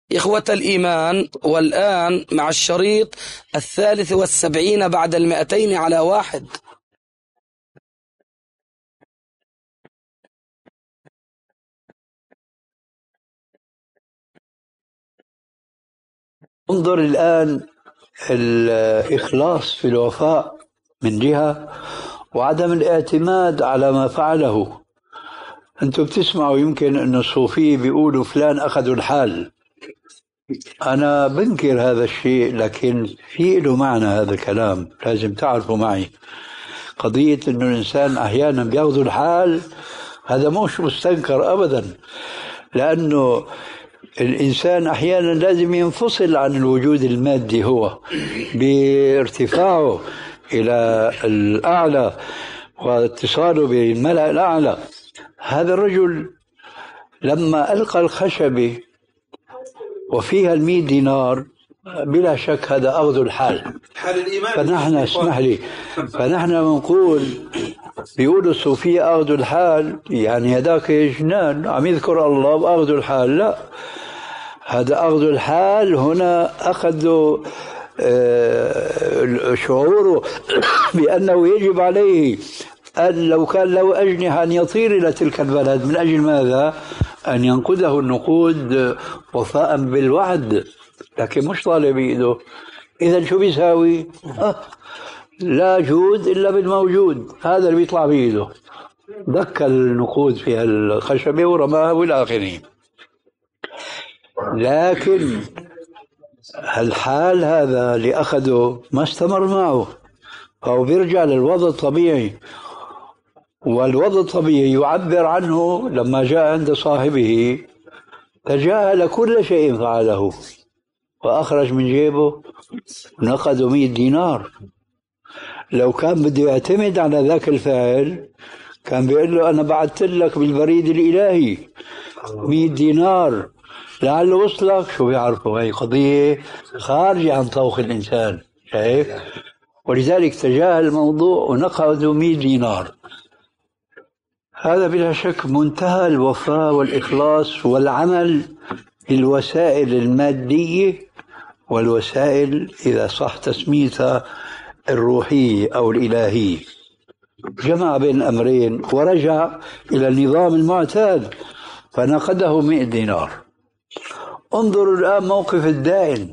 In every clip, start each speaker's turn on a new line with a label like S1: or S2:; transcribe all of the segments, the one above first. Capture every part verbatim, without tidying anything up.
S1: إخوة الإيمان، والآن مع الشريط الثالث والسبعين بعد المئتين على واحد.
S2: انظر الآن الإخلاص في الوفاء من جهة، وعدم الاعتماد على ما فعله. أنتم بتسمعوا يمكن أن الصوفية بيقولوا فلان أخذوا الحال. أنا بنكر هذا الشيء، لكن في له معنى هذا الكلام لازم تعرفوا معي. قضية أنه الإنسان أحيانا بياخذوا الحال هذا مش مستنكر أبدا، لأنه الإنسان أحيانا لازم ينفصل عن الوجود المادي هو بارتفاعه إلى الأعلى واتصاله بالملأ الأعلى. هذا الرجل لما ألقى الخشبة وفيها المئة دينار بلا شك هذا أخذ الحال. فنحن اسمح لي فنحن نقول بيقولوا الصوفية أخذوا الحال، يعني هذاك جنان عم يذكر الله وأخذوا الحال. لا، هذا أخذ الحال هنا أخذوا شعوره بأنه يجب عليه أن لو كان له أجنحة أن يطير إلى تلك البلد. من أجل ماذا؟ أن ينقذه النقود وفاء بالوعد، لكن مش طالب بإيده. إذا شو بيساوي؟ أه لا جود إلا بالموجود، هذا اللي بيطلع بإيده. دك النقود في الخشبة ورماها والى آخره. لكن الحال هذا اللي أخذه ما استمر معه، فهو بيرجع للوضع الطبيعي، والوضع الطبيعي يعبر عنه لما جاء عند صاحبه تجاهل كل شيء فعله وأخرج من جيبه نقد مئة دينار. لو كان بده يعتمد على ذاك الفعل كان بيقول له أنا بعثت لك بالبريد الإلهي مئة دينار لعله وصلك. شو بيعرفوا؟ هي قضية خارجة عن طوق الإنسان، شايف؟ ولذلك تجاهل الموضوع ونقدوا مئة دينار. هذا بلا شك منتهى الوفاء والإخلاص والعمل بالوسائل المادية والوسائل إذا صح تسميتها الروحية أو الإلهية. جمع بين الأمرين ورجع إلى النظام المعتاد فنقده مئة دينار. انظروا الآن موقف الدائن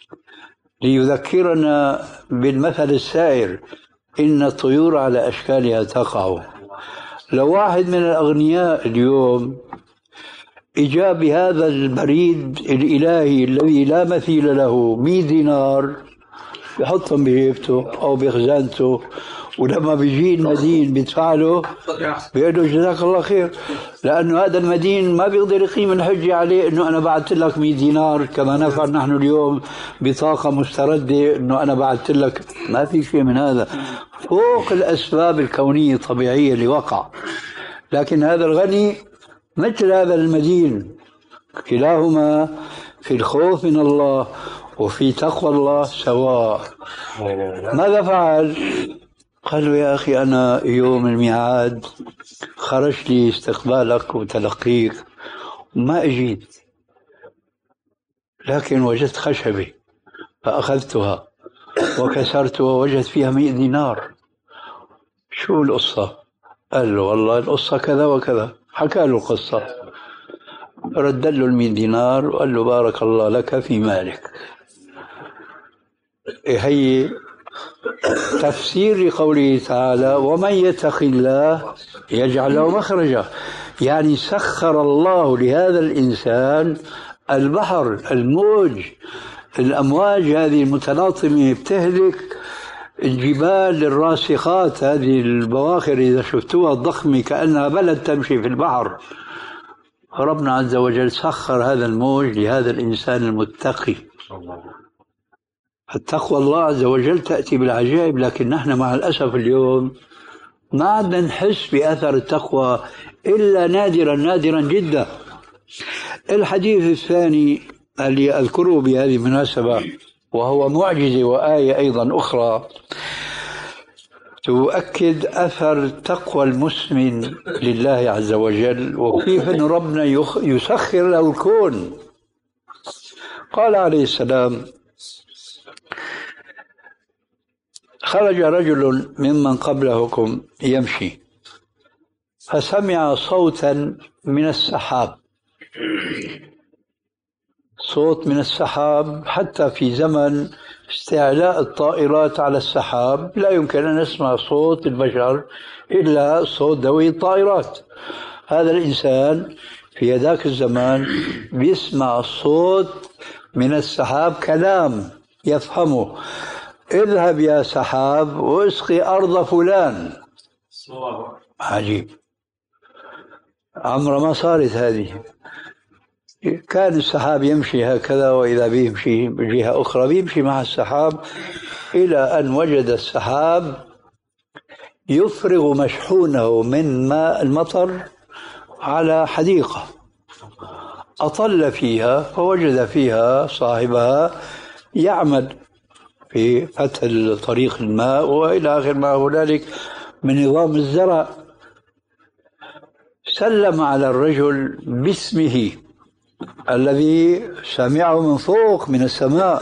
S2: ليذكرنا بالمثل السائر: إن الطيور على أشكالها تقع. لو واحد من الأغنياء اليوم إجا بهذا البريد الإلهي الذي لا مثيل له مئة دينار يحطهم بجيبته أو بخزانته، ولما بيجي المدين بيدفع له بيقول له جزاك الله خير، لأنه هذا المدين ما بيقدر يقيم الحجة عليه أنه أنا بعثت لك مئة دينار كما نفعل نحن اليوم بطاقة مستردة أنه أنا بعثت لك. ما في شيء من هذا، فوق الأسباب الكونية الطبيعية اللي وقع. لكن هذا الغني مثل هذا المدين، كلاهما في الخوف من الله وفي تقوى الله سواء. ماذا فعل؟ قال له يا أخي أنا يوم الميعاد خرج لي استقبالك وتلقيك وما أجيت، لكن وجدت خشبة فأخذتها وكسرتها ووجدت فيها مئة دينار. شو القصة؟ قال له والله القصة كذا وكذا، حكى له القصة، رد له المئة دينار وقال له بارك الله لك في مالك. هي تفسير قوله تعالى ومن يتق الله يجعل له مخرجا، يعني سخر الله لهذا الإنسان البحر، الموج، الأمواج هذه المتلاطمة بتهلك الجبال الراسخات، هذه البواخر إذا شفتوها الضخمة كأنها بلد تمشي في البحر. ربنا عز وجل سخر هذا الموج لهذا الإنسان المتقي. التقوى الله عز وجل تأتي بالعجائب، لكن نحن مع الأسف اليوم ما عدنا نحس بأثر التقوى إلا نادرا نادرا جدا. الحديث الثاني اللي أذكره بهذه المناسبة وهو معجزة وآية أيضا أخرى تؤكد أثر تقوى المسلم لله عز وجل، وكيف أن ربنا يسخر له الكون. قال عليه السلام: خرج رجل ممن قبلكم يمشي فسمع صوتا من السحاب، صوت من السحاب. حتى في زمن استعلاء الطائرات على السحاب لا يمكن أن نسمع صوت البشر إلا صوت ذوي الطائرات. هذا الإنسان في ذاك الزمان بيسمع صوت من السحاب، كلام يفهمه: اذهب يا سحاب واسقي أرض فلان. عجيب، عمر ما صارت هذه. كان السحاب يمشي هكذا وإذا بيمشي بجهة أخرى، بيمشي مع السحاب إلى أن وجد السحاب يفرغ مشحونه من ماء المطر على حديقة، أطل فيها فوجد فيها صاحبها يعمل في فتح طريق الماء وإلى آخر ما هنالك من نظام الزرع. سلم على الرجل باسمه الذي سمعه من فوق من السماء،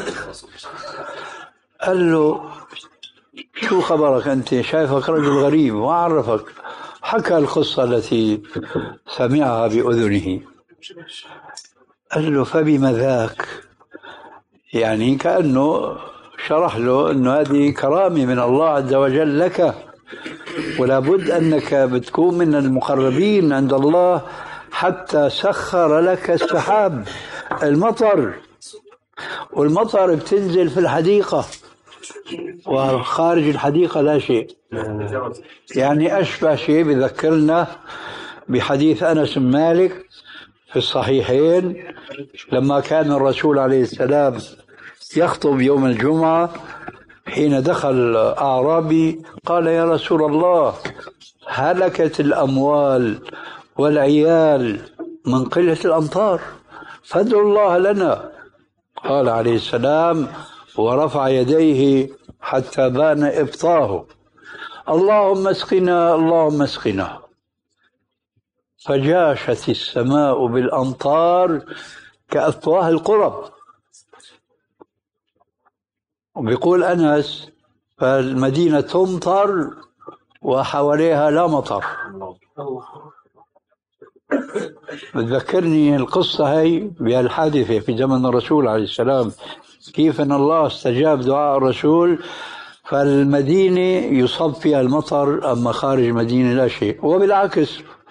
S2: قال له: شو خبرك أنت؟ شايفك رجل غريب وعرفك. حكى القصة التي سمعها بأذنه. قال له: فبما ذاك؟ يعني كأنه شرح له أنه هذه كرامة من الله عز وجل لك، ولا بد أنك بتكون من المقربين عند الله حتى سخر لك السحاب، المطر، والمطر بتنزل في الحديقة وخارج الحديقة لا شيء. يعني أشبه شيء بذكرنا بحديث أنس بن مالك في الصحيحين لما كان الرسول عليه السلام يخطب يوم الجمعة، حين دخل أعرابي قال: يا رسول الله، هلكت الأموال والعيال من قلة الأمطار، فادعوا الله لنا. قال عليه السلام ورفع يديه حتى بان إبطاه: اللهم اسقنا اللهم اسقنا. فجاشت السماء بالأمطار كأفواه القرب. وبيقول أنس: فالمدينة تمطر وحواليها لا مطر. بتذكرني القصة هي بهالحادثة في زمن الرسول عليه السلام، كيف أن الله استجاب دعاء الرسول فالمدينة يصب فيها المطر، أما خارج المدينة لا شيء. وبالعكس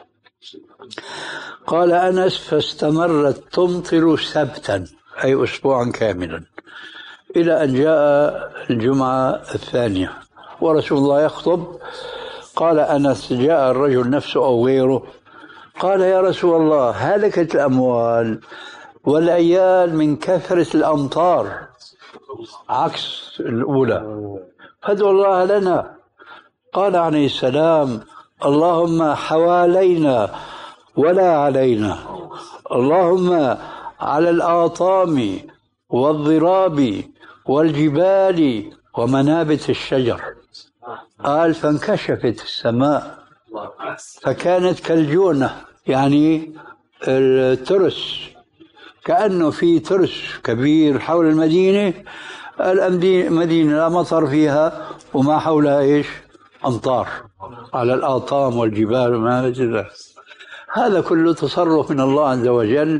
S2: قال أنس: فاستمرت تمطر سبتا، أي أسبوعا كاملا، إلى أن جاء الجمعة الثانية ورسول الله يخطب. قال أنس: جاء الرجل نفسه أو غيره قال: يا رسول الله، هلكت الأموال والعيال من كثرة الأمطار، عكس الأولى، فادعوا الله لنا. قال عليه السلام: اللهم حوالينا ولا علينا، اللهم على الآطام والضراب والجبال ومنابت الشجر. قال: فانكشفت السماء فكانت كالجونة، يعني الترس، كأنه في ترس كبير حول المدينة. المدينة لا مطر فيها وما حولها إيش؟ أمطار على الآطام والجبال وما هذا. هذا كله تصرف من الله عز وجل،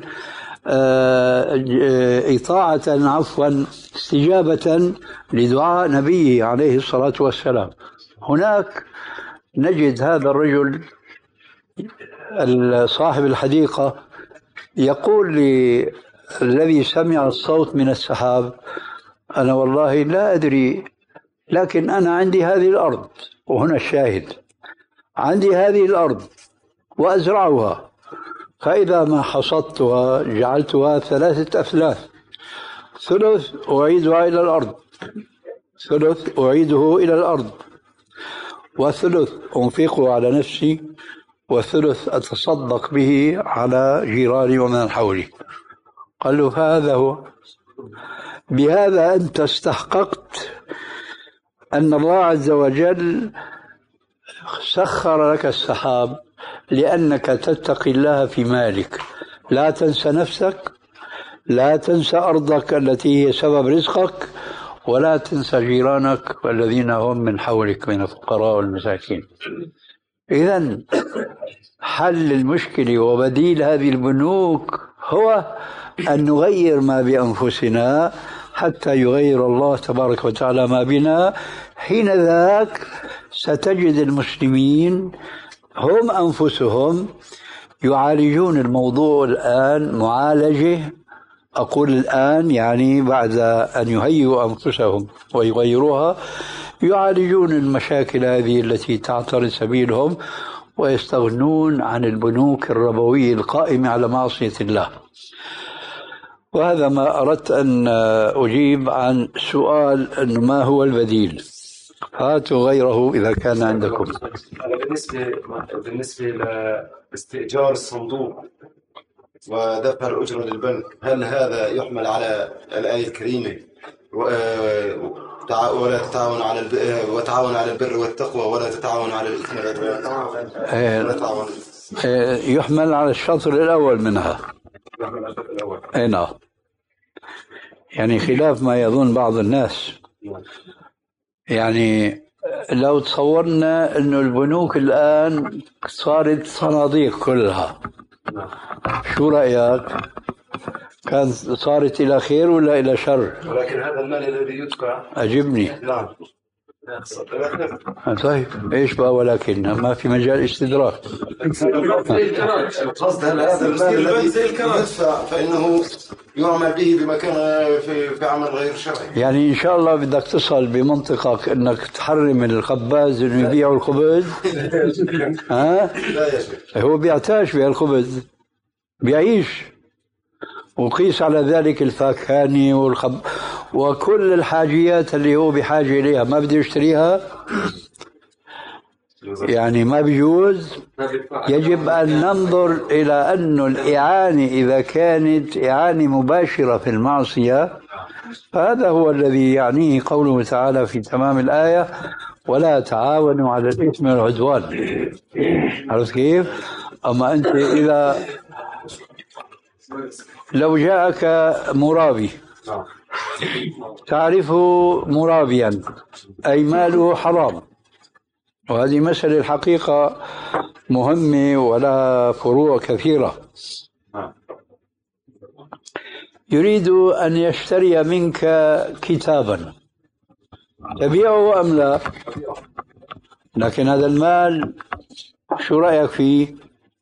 S2: إطاعة عفوا استجابة لدعاء نبيه عليه الصلاة والسلام. هناك نجد هذا الرجل صاحب الحديقة يقول للذي سمع الصوت من السحاب: أنا والله لا أدري، لكن أنا عندي هذه الأرض، وهنا الشاهد، عندي هذه الأرض وأزرعها، فإذا ما حصدتها جعلتها ثلاثة أثلاث، ثلث أعيدها إلى الأرض، ثلث أعيده إلى الأرض، وثلث أنفقه على نفسي، وثلث أتصدق به على جيراني ومن حولي. قال له: فهذا هو، بهذا أنت استحققت أن الله عز وجل سخر لك السحاب، لأنك تتقي الله في مالك، لا تنسى نفسك، لا تنسى أرضك التي هي سبب رزقك، ولا تنسى جيرانك والذين هم من حولك من الفقراء والمساكين. إذن حل المشكلة وبديل هذه البنوك هو أن نغير ما بأنفسنا حتى يغير الله تبارك وتعالى ما بنا. حين ذاك ستجد المسلمين هم أنفسهم يعالجون الموضوع الآن معالجة، أقول الآن يعني بعد أن يهيئوا أنفسهم ويغيروها، يعالجون المشاكل هذه التي تعترض سبيلهم ويستغنون عن البنوك الربوية القائمة على معصية الله. وهذا ما أردت أن أجيب عن سؤال أنه ما هو البديل. هاتوا غيره إذا كان عندكم.
S3: بالنسبة بالنسبة لاستئجار الصندوق ودفع الأجرة للبنك، هل هذا يحمل على الآية الكريمة ولا تتعاون على وتعاون على البر والتقوى ولا تتعاون على الإثم والعدوان؟
S2: يحمل على الشطر الأول منها. أي نعم. يعني خلاف ما يظن بعض الناس. يعني لو تصورنا أنه البنوك الآن صارت صناديق كلها، شو رأيك؟ كان صارت إلى خير ولا إلى شر؟
S3: ولكن هذا المال الذي يدفع
S2: أجبني.
S3: نعم.
S2: طيب إيش بقى ولكن ما في مجال استدراك.
S3: القصد هذا المال الذي يدفع فإنه يعمل به بمكان في في عمل غير شرعي.
S2: يعني إن شاء الله بدك تصل بمنطقك إنك تحرم الخباز إنه يبيعوا الخبز. ها؟
S3: لا يا شيخ.
S2: هو بيعتاش بهالخبز، بيعيش. وقيس على ذلك الفاكهاني والخب وكل الحاجيات اللي هو بحاجة إليها ما بده يشتريها، يعني ما بيجوز. يجب أن ننظر إلى أن الإعانة إذا كانت إعانة مباشرة في المعصية، فهذا هو الذي يعنيه قوله تعالى في تمام الآية: ولا تعاونوا على الإثم والعدوان. عرفت كيف؟ أما أنت إذا لو جاءك مرابي تعرفه مرابيا أي ماله حرام، وهذه مسألة الحقيقة مهمة ولا فروع كثيرة. يريد أن يشتري منك كتابا تبيعه أم لا؟ لكن هذا المال شو رأيك فيه؟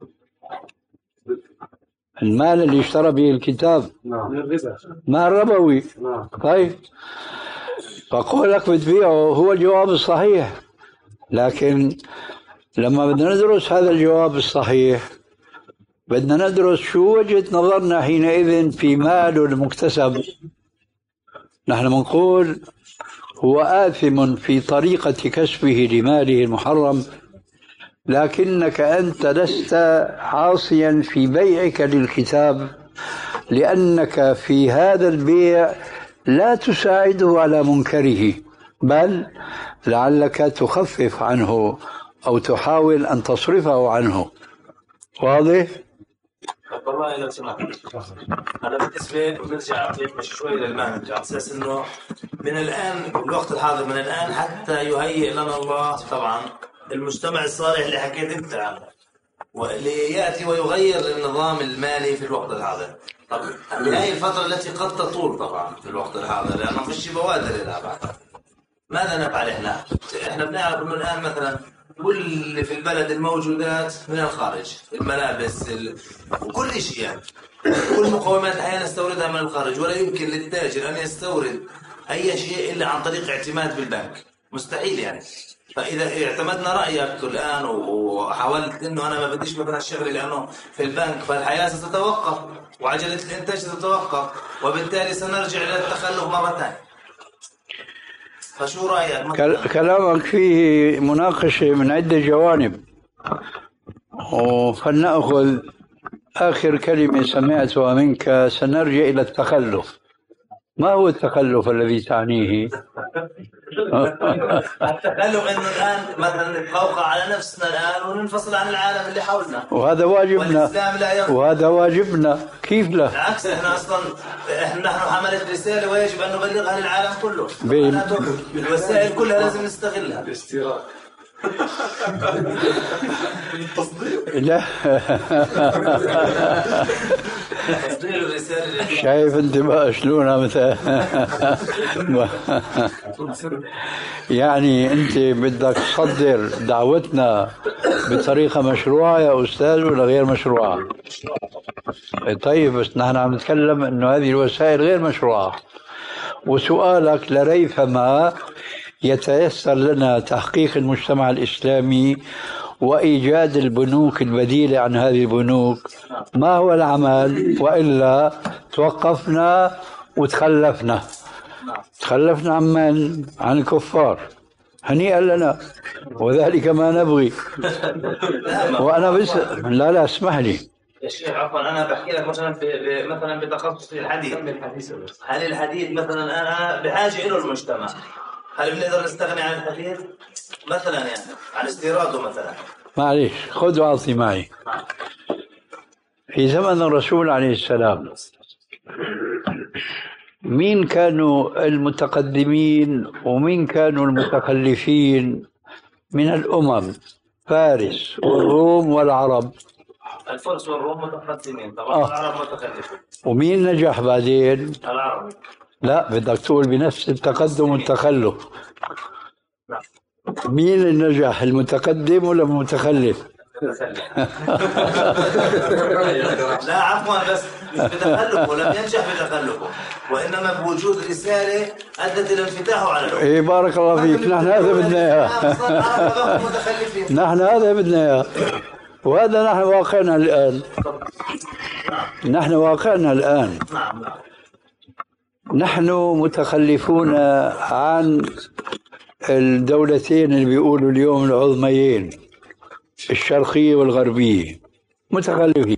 S2: المال اللي اشترى به الكتاب مال ربوي. طيب فقولك بتبيعه هو الجواب الصحيح، لكن لما بدنا ندرس هذا الجواب الصحيح بدنا ندرس شو وجهة نظرنا حينئذ في ماله المكتسب. نحن منقول هو آثم في طريقة كسبه لماله المحرم، لكنك أنت لست عاصيا في بيعك للكتاب، لأنك في هذا البيع لا تساعده على منكره، بل لعلك تخفف عنه أو تحاول أن تصرفه عنه. واضح؟
S4: والله لو سمحت أنا بالنسبة نرجع شوي للمانج على أساس إنه من الآن الوقت الحاضر من الآن حتى يهيئ لنا الله طبعا المجتمع الصالح اللي حكيت أنت عنه واللي يأتي ويغير النظام المالي في الوقت الحاضر. طب هذه الفترة التي قد تطول طبعا في الوقت الحاضر لأنه ما فيش بوادر لها بعد. ماذا نفعل إحنا؟ إحنا بنعرف إنه الآن مثلا كل اللي في البلد الموجودات من الخارج، الملابس ال... وكل شيء يعني كل مقومات الحياة نستوردها من الخارج، ولا يمكن للتاجر أن يستورد أي شيء إلا عن طريق اعتماد بالبنك، مستحيل يعني. فإذا اعتمدنا رأيك الآن وحاولت إنه أنا ما بديش مثلا الشغل لأنه في البنك، فالحياة ستتوقف وعجلة الإنتاج ستتوقف وبالتالي سنرجع إلى التخلف مرة ثانية. فشو رأيك؟
S2: كلامك فيه مناقشة من عدة جوانب، فلنأخذ آخر كلمة سمعتها منك. سنرجع إلى التخلف. ما هو التخلف الذي تعنيه؟
S4: التخلف انه الان مثلا نتفوق على نفسنا الان وننفصل عن العالم اللي حولنا،
S2: وهذا واجبنا، وهذا واجبنا. كيف لا؟
S4: بالعكس احنا اصلا احنا نحن حملة رسالة ويجب ان نبلغها للعالم كله.
S2: بين...
S4: الوسائل كلها لازم نستغلها.
S2: لا شايف انت بقى شلونها مثلا. يعني انت بدك تصدر دعوتنا بطريقه مشروعه يا استاذ ولا غير مشروعه؟ طيب بس نحن عم نتكلم انه هذه الوسائل غير مشروعه، وسؤالك لريثما يتيسر لنا تحقيق المجتمع الإسلامي وإيجاد البنوك البديلة عن هذه البنوك. ما هو العمل؟ وإلا توقفنا وتخلفنا. تخلفنا عن من؟ عن الكفار. هنيئا لنا، وذلك ما نبغي. وأنا بس لا لا اسمح لي
S4: يا شيخ عفوا، انا بحكي لك مثلا في مثلا بتخصص الحديث. هل الحديث مثلا انا بحاجه له المجتمع؟ هل بنقدر نستغني عن الحديث مثلا، يعني عن استيراده مثلا؟
S2: معليش خذ واعطي معي. في زمن الرسول عليه السلام مين كانوا المتقدمين ومين كانوا المتخلفين من الأمم؟ فارس والروم والعرب.
S4: الفرس والروم متقدمين طبعا، آه. العرب متخلفين.
S2: ومين نجح بعدين؟
S4: العرب.
S2: لا بدك تقول بنفس التقدم والتخلف. مين اللي نجح، المتقدم ولا المتخلف؟
S4: لا عفوا، بس مش بتخلفه، لم ينجح بتخلفه، وإنما بوجود رسالة أدت إلى انفتاحه على الأمة.
S2: إيه بارك الله فيك، نحن هذا بدنا إياه. نحن هذا بدنا إياه، وهذا نحن واقعنا الآن. نحن واقعنا الآن. نحن متخلفون عن الدولتين اللي بيقولوا اليوم العظميين، الشرقية والغربية، متخلفين.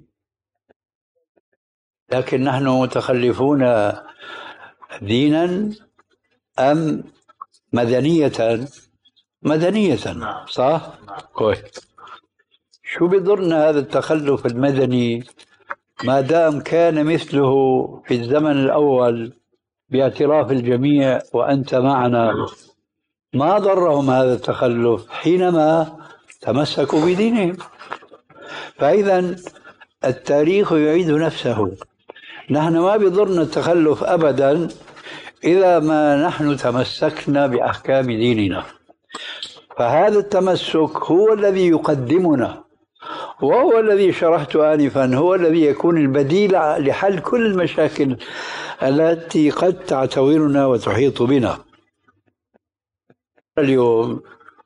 S2: لكن نحن متخلفون دينا أم مدنية؟ مدنية، صح؟ كويس. شو بيضرنا هذا التخلف المدني ما دام كان مثله في الزمن الأول باعتراف الجميع وأنت معنا؟ ما ضرهم هذا التخلف حينما تمسكوا بدينهم. فإذا التاريخ يعيد نفسه. نحن ما بيضرنا التخلف أبدا إذا ما نحن تمسكنا بأحكام ديننا، فهذا التمسك هو الذي يقدمنا، وهو الذي شرحت آنفا، هو الذي يكون البديل لحل كل المشاكل التي قد تعتورنا وتحيط بنا اليوم.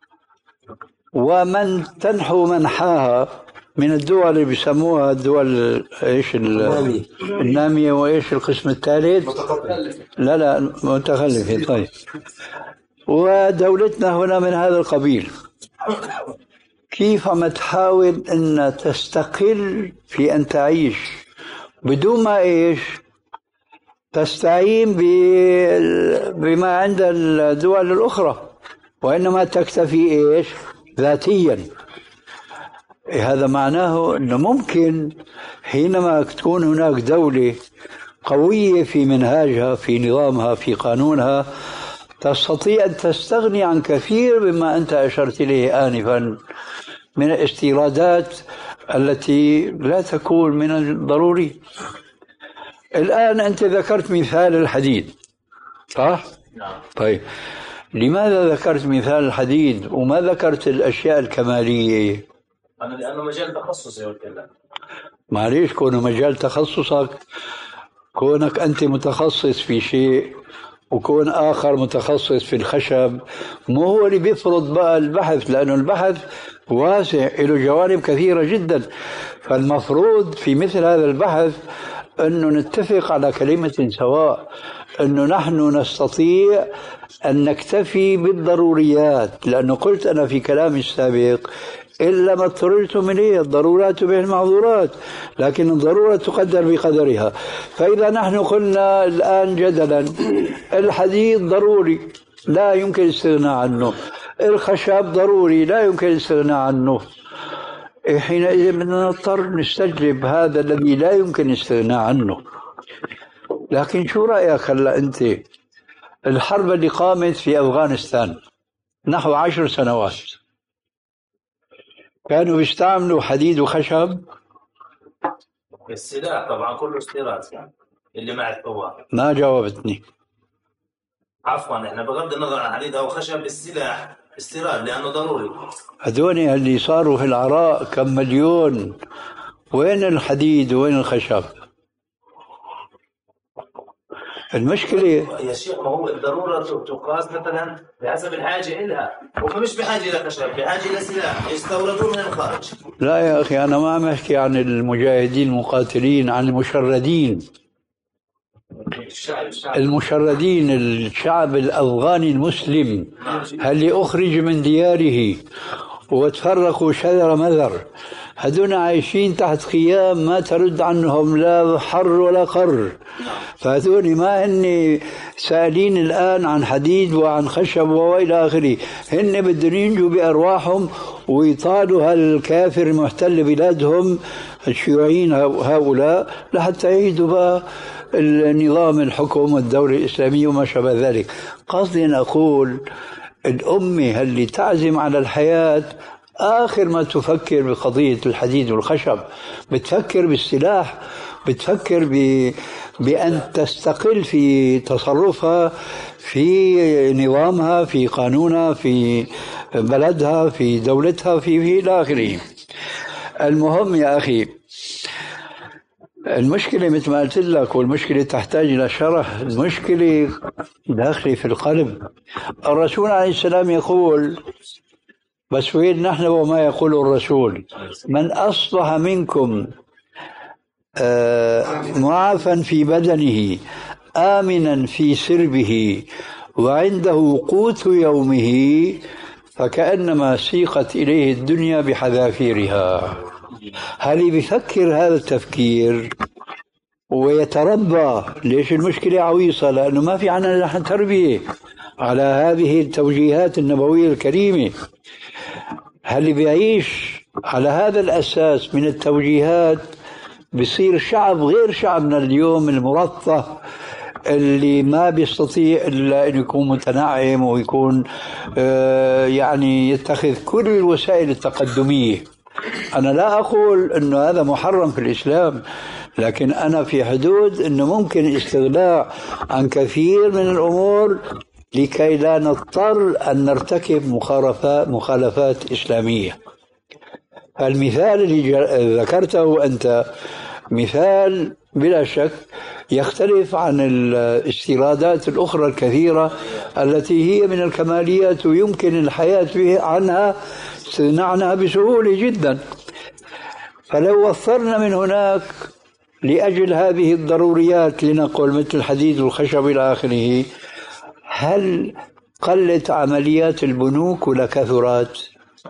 S2: ومن تنحو منحاها من الدول اللي بيسموها الدول ايش النامية، وايش القسم الثالث؟ لا لا متخلفة. طيب، ودولتنا هنا من هذا القبيل. كيف ما تحاول أن تستقل في أن تعيش بدون ما إيش تستعين بما عند الدول الأخرى، وإنما تكتفي إيش ذاتيا. هذا معناه أنه ممكن حينما تكون هناك دولة قوية في منهاجها، في نظامها، في قانونها، تستطيع أن تستغني عن كثير مما أنت أشرت إليه آنفا من الاستيرادات التي لا تكون من الضروري. الآن أنت ذكرت مثال الحديد، صح؟ نعم. طيب، لماذا ذكرت مثال الحديد وما ذكرت الأشياء الكمالية؟
S4: أنا لأنه مجال تخصصي قلت لك.
S2: معليش، كونه مجال تخصصك، كونك أنت متخصص في شيء وكون آخر متخصص في الخشب، مو هو اللي بيفرض بقى البحث، لأنه البحث واسع له جوانب كثيرة جدا. فالمفروض في مثل هذا البحث أنه نتفق على كلمة سواء، أنه نحن نستطيع أن نكتفي بالضروريات، لأنه قلت أنا في كلامي السابق إلا ما اضطررتم إليه، الضرورات به المعذورات، لكن الضرورة تقدر بقدرها. فإذا نحن قلنا الآن جدلا الحديد ضروري، لا يمكن الاستغناء عنه، الخشب ضروري لا يمكن الاستغناء عنه. حينئذ بدنا نضطر نستجلب هذا الذي لا يمكن الاستغناء عنه. لكن شو رأيك هلا أنت؟ الحرب اللي قامت في أفغانستان نحو عشر سنوات كانوا بيستعملوا حديد وخشب؟
S4: السلاح طبعا كله استيراد يعني اللي مع الثوار.
S2: ما جاوبتني.
S4: عفوا احنا بغض النظر عن حديد او خشب، السلاح استيراد لانه ضروري.
S2: هذول اللي صاروا في العراق كم مليون، وين الحديد وين الخشب؟ المشكلة
S4: يا شيخ ما هو الضرورة تقاس مثلا بحسب الحاجة إلها، ومش بحاجة إلى خشب، بحاجة إلى سلاح يستوردون من الخارج.
S2: لا يا أخي، أنا ما عم أحكي عن المجاهدين المقاتلين، عن المشردين. المشردين الشعب الأفغاني المسلم اللي أخرج من دياره وتفرقوا شذر مذر، هدول عايشين تحت خيام ما ترد عنهم لا حر ولا قر. فهذول ما هن سائلين الآن عن حديد وعن خشب وإلى آخره، هن بدهم ينجوا بأرواحهم ويطالوا هالكافر المحتل بلادهم الشيوعيين هؤلاء لحتى يعيدوا بقى النظام الحكم والدولة الإسلامية وما شابه ذلك. قصدي أن أقول الأمة اللي تعزم على الحياة آخر ما تفكر بقضية الحديد والخشب، بتفكر بالسلاح، بتفكر ب... بأن تستقل في تصرفها، في نظامها، في قانونها، في بلدها، في دولتها، في في إلى آخره. المهم يا أخي، المشكلة مثل ما قلت لك، والمشكلة تحتاج إلى شرح، المشكلة داخلة في القلب. الرسول عليه السلام يقول، بس وين نحن وما يقول الرسول؟ من أصبح منكم معافا في بدنه آمنا في سربه وعنده قوت يومه فكأنما سيقت إليه الدنيا بحذافيرها. هل بيفكر هذا التفكير ويتربى؟ ليش المشكلة عويصة؟ لأنه ما في عنا نحن تربية على هذه التوجيهات النبوية الكريمة. هل بيعيش على هذا الأساس من التوجيهات بيصير شعب غير شعبنا اليوم المرفه اللي ما بيستطيع إلا أن يكون متنعم ويكون آه يعني يتخذ كل الوسائل التقدمية. أنا لا أقول أنه هذا محرم في الإسلام، لكن أنا في حدود أنه ممكن الاستغناء عن كثير من الأمور لكي لا نضطر أن نرتكب مخالفات, مخالفات إسلامية. المثال اللي ذكرته أنت مثال بلا شك يختلف عن الاستيرادات الأخرى الكثيرة التي هي من الكماليات ويمكن الحياة عنها استغناء عنها بسهولة جدا. فلو وفرنا من هناك لأجل هذه الضروريات لنقل مثل الحديد والخشب إلى آخره، هل قلت عمليات البنوك ولا كثرت؟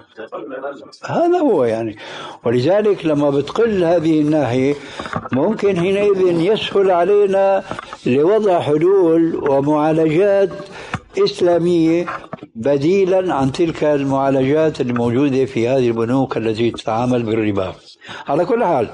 S2: هذا هو يعني. ولذلك لما بتقل هذه الناحية ممكن حينئذ يسهل علينا لوضع حلول ومعالجات إسلامية بديلا عن تلك المعالجات الموجودة في هذه البنوك التي تتعامل بالربا. على كل حال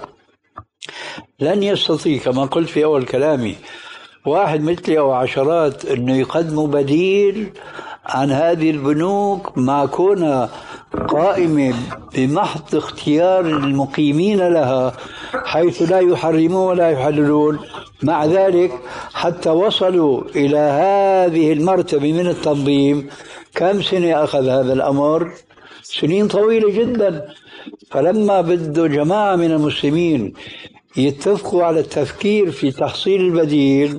S2: لن يستطيع كما قلت في أول كلامي واحد مثلي أو عشرات أنه يقدموا بديل عن هذه البنوك مع كونها قائمة بمحض اختيار المقيمين لها حيث لا يحرمون ولا يحللون. مع ذلك حتى وصلوا إلى هذه المرتبة من التنظيم كم سنة أخذ هذا الأمر؟ سنين طويلة جدا. فلما بده جماعة من المسلمين يتفقوا على التفكير في تحصيل البديل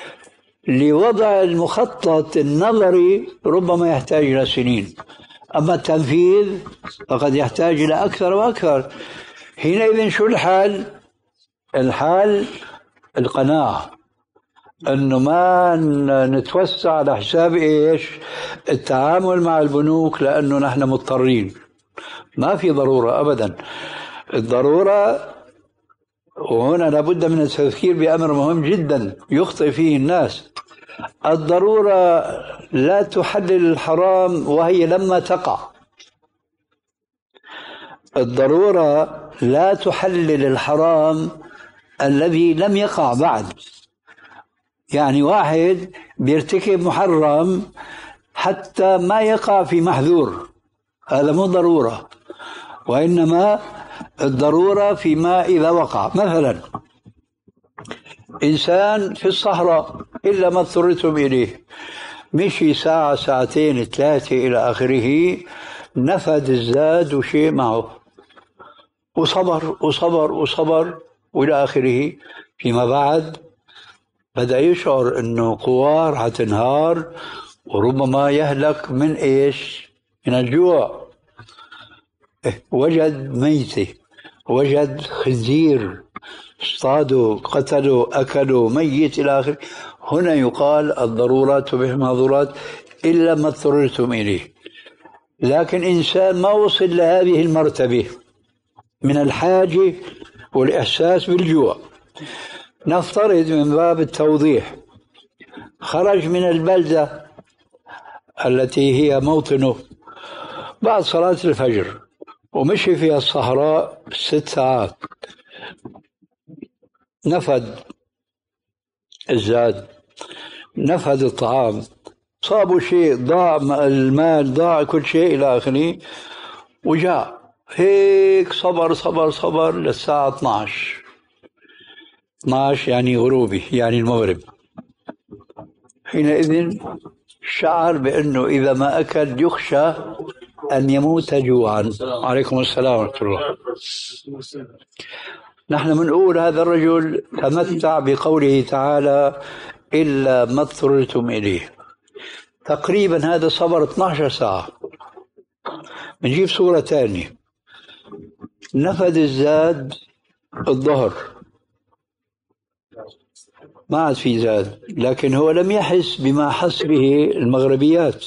S2: لوضع المخطط النظري ربما يحتاج إلى سنين، أما التنفيذ فقد يحتاج إلى أكثر وأكثر. حينئذ شو الحال؟ الحال القناعة أنه ما نتوسع على حساب إيش؟ التعامل مع البنوك، لأنه نحن مضطرين، ما في ضرورة أبدا. الضرورة، وهنا لابد من التفكير بأمر مهم جدا يخطئ فيه الناس، الضرورة لا تحلل الحرام وهي لما تقع. الضرورة لا تحلل الحرام الذي لم يقع بعد. يعني واحد بيرتكب محرم حتى ما يقع في محذور، هذا مو ضرورة، وإنما الضرورة فيما إذا وقع. مثلا إنسان في الصحراء إلا ما اضطررتم إليه، مشي ساعة ساعتين ثلاثة إلى آخره، نفد الزاد وشيء معه، وصبر وصبر وصبر وإلى آخره. فيما بعد بدأ يشعر أنه قواه رح تنهار وربما يهلك من إيش؟ من الجوع. وجد ميتة، وجد خنزير، اصطادوا قتلوا أكلوا ميت إلى آخره. هنا يقال الضرورات تبيح المحظورات إلا ما اضطررتم إليه. لكن إنسان ما وصل لهذه المرتبة من الحاجة والإحساس بالجوع، نفترض من باب التوضيح خرج من البلدة التي هي موطنه بعد صلاة الفجر ومشي في الصحراء ست ساعات، نفد الزاد، نفد الطعام، صابوا شيء، ضاع المال، ضاع كل شيء إلى آخره، وجاء هيك صبر صبر صبر للساعة اثنعش اثنعش يعني غروبي، يعني المغرب. حينئذ شعر بأنه إذا ما أكل يخشى أن يموت جوعا. عليكم السلام ورحمة الله. نحن بنقول هذا الرجل تمتع بقوله تعالى إلا ما اضطررتم إليه. تقريبا هذا صبر اثنعش ساعة. بنجيب صورة ثانية، نفد الزاد الظهر، ما عاد في زاد، لكن هو لم يحس بما حس به المغربيات،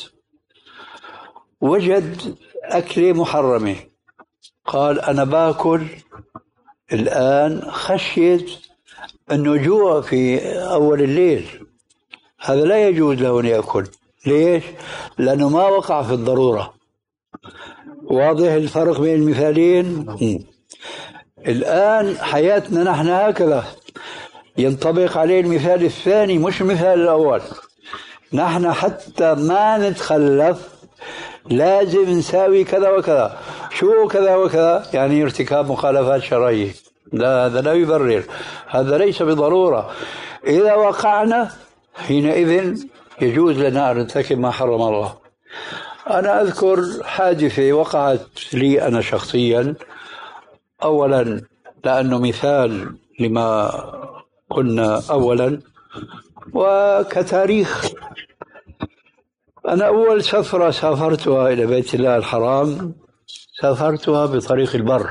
S2: وجد أكلة محرمة، قال أنا باكل الآن خشيت أنه جوع في أول الليل، هذا لا يجوز له أن يأكل. ليش؟ لأنه ما وقع في الضرورة. واضح الفرق بين المثالين؟ م. الآن حياتنا نحن هكذا ينطبق عليه المثال الثاني مش المثال الأول. نحن حتى ما نتخلف لازم نساوي كذا وكذا. شو كذا وكذا؟ يعني ارتكاب مخالفات شرعية. لا، هذا لا يبرر، هذا ليس بضرورة. إذا وقعنا حينئذ يجوز لنا أن نرتكب ما حرم الله. أنا أذكر حادثة وقعت لي أنا شخصيا، أولا لأنه مثال لما قلنا أولا، وكتاريخ. أنا أول سفرة سافرتها إلى بيت الله الحرام سافرتها بطريق البر،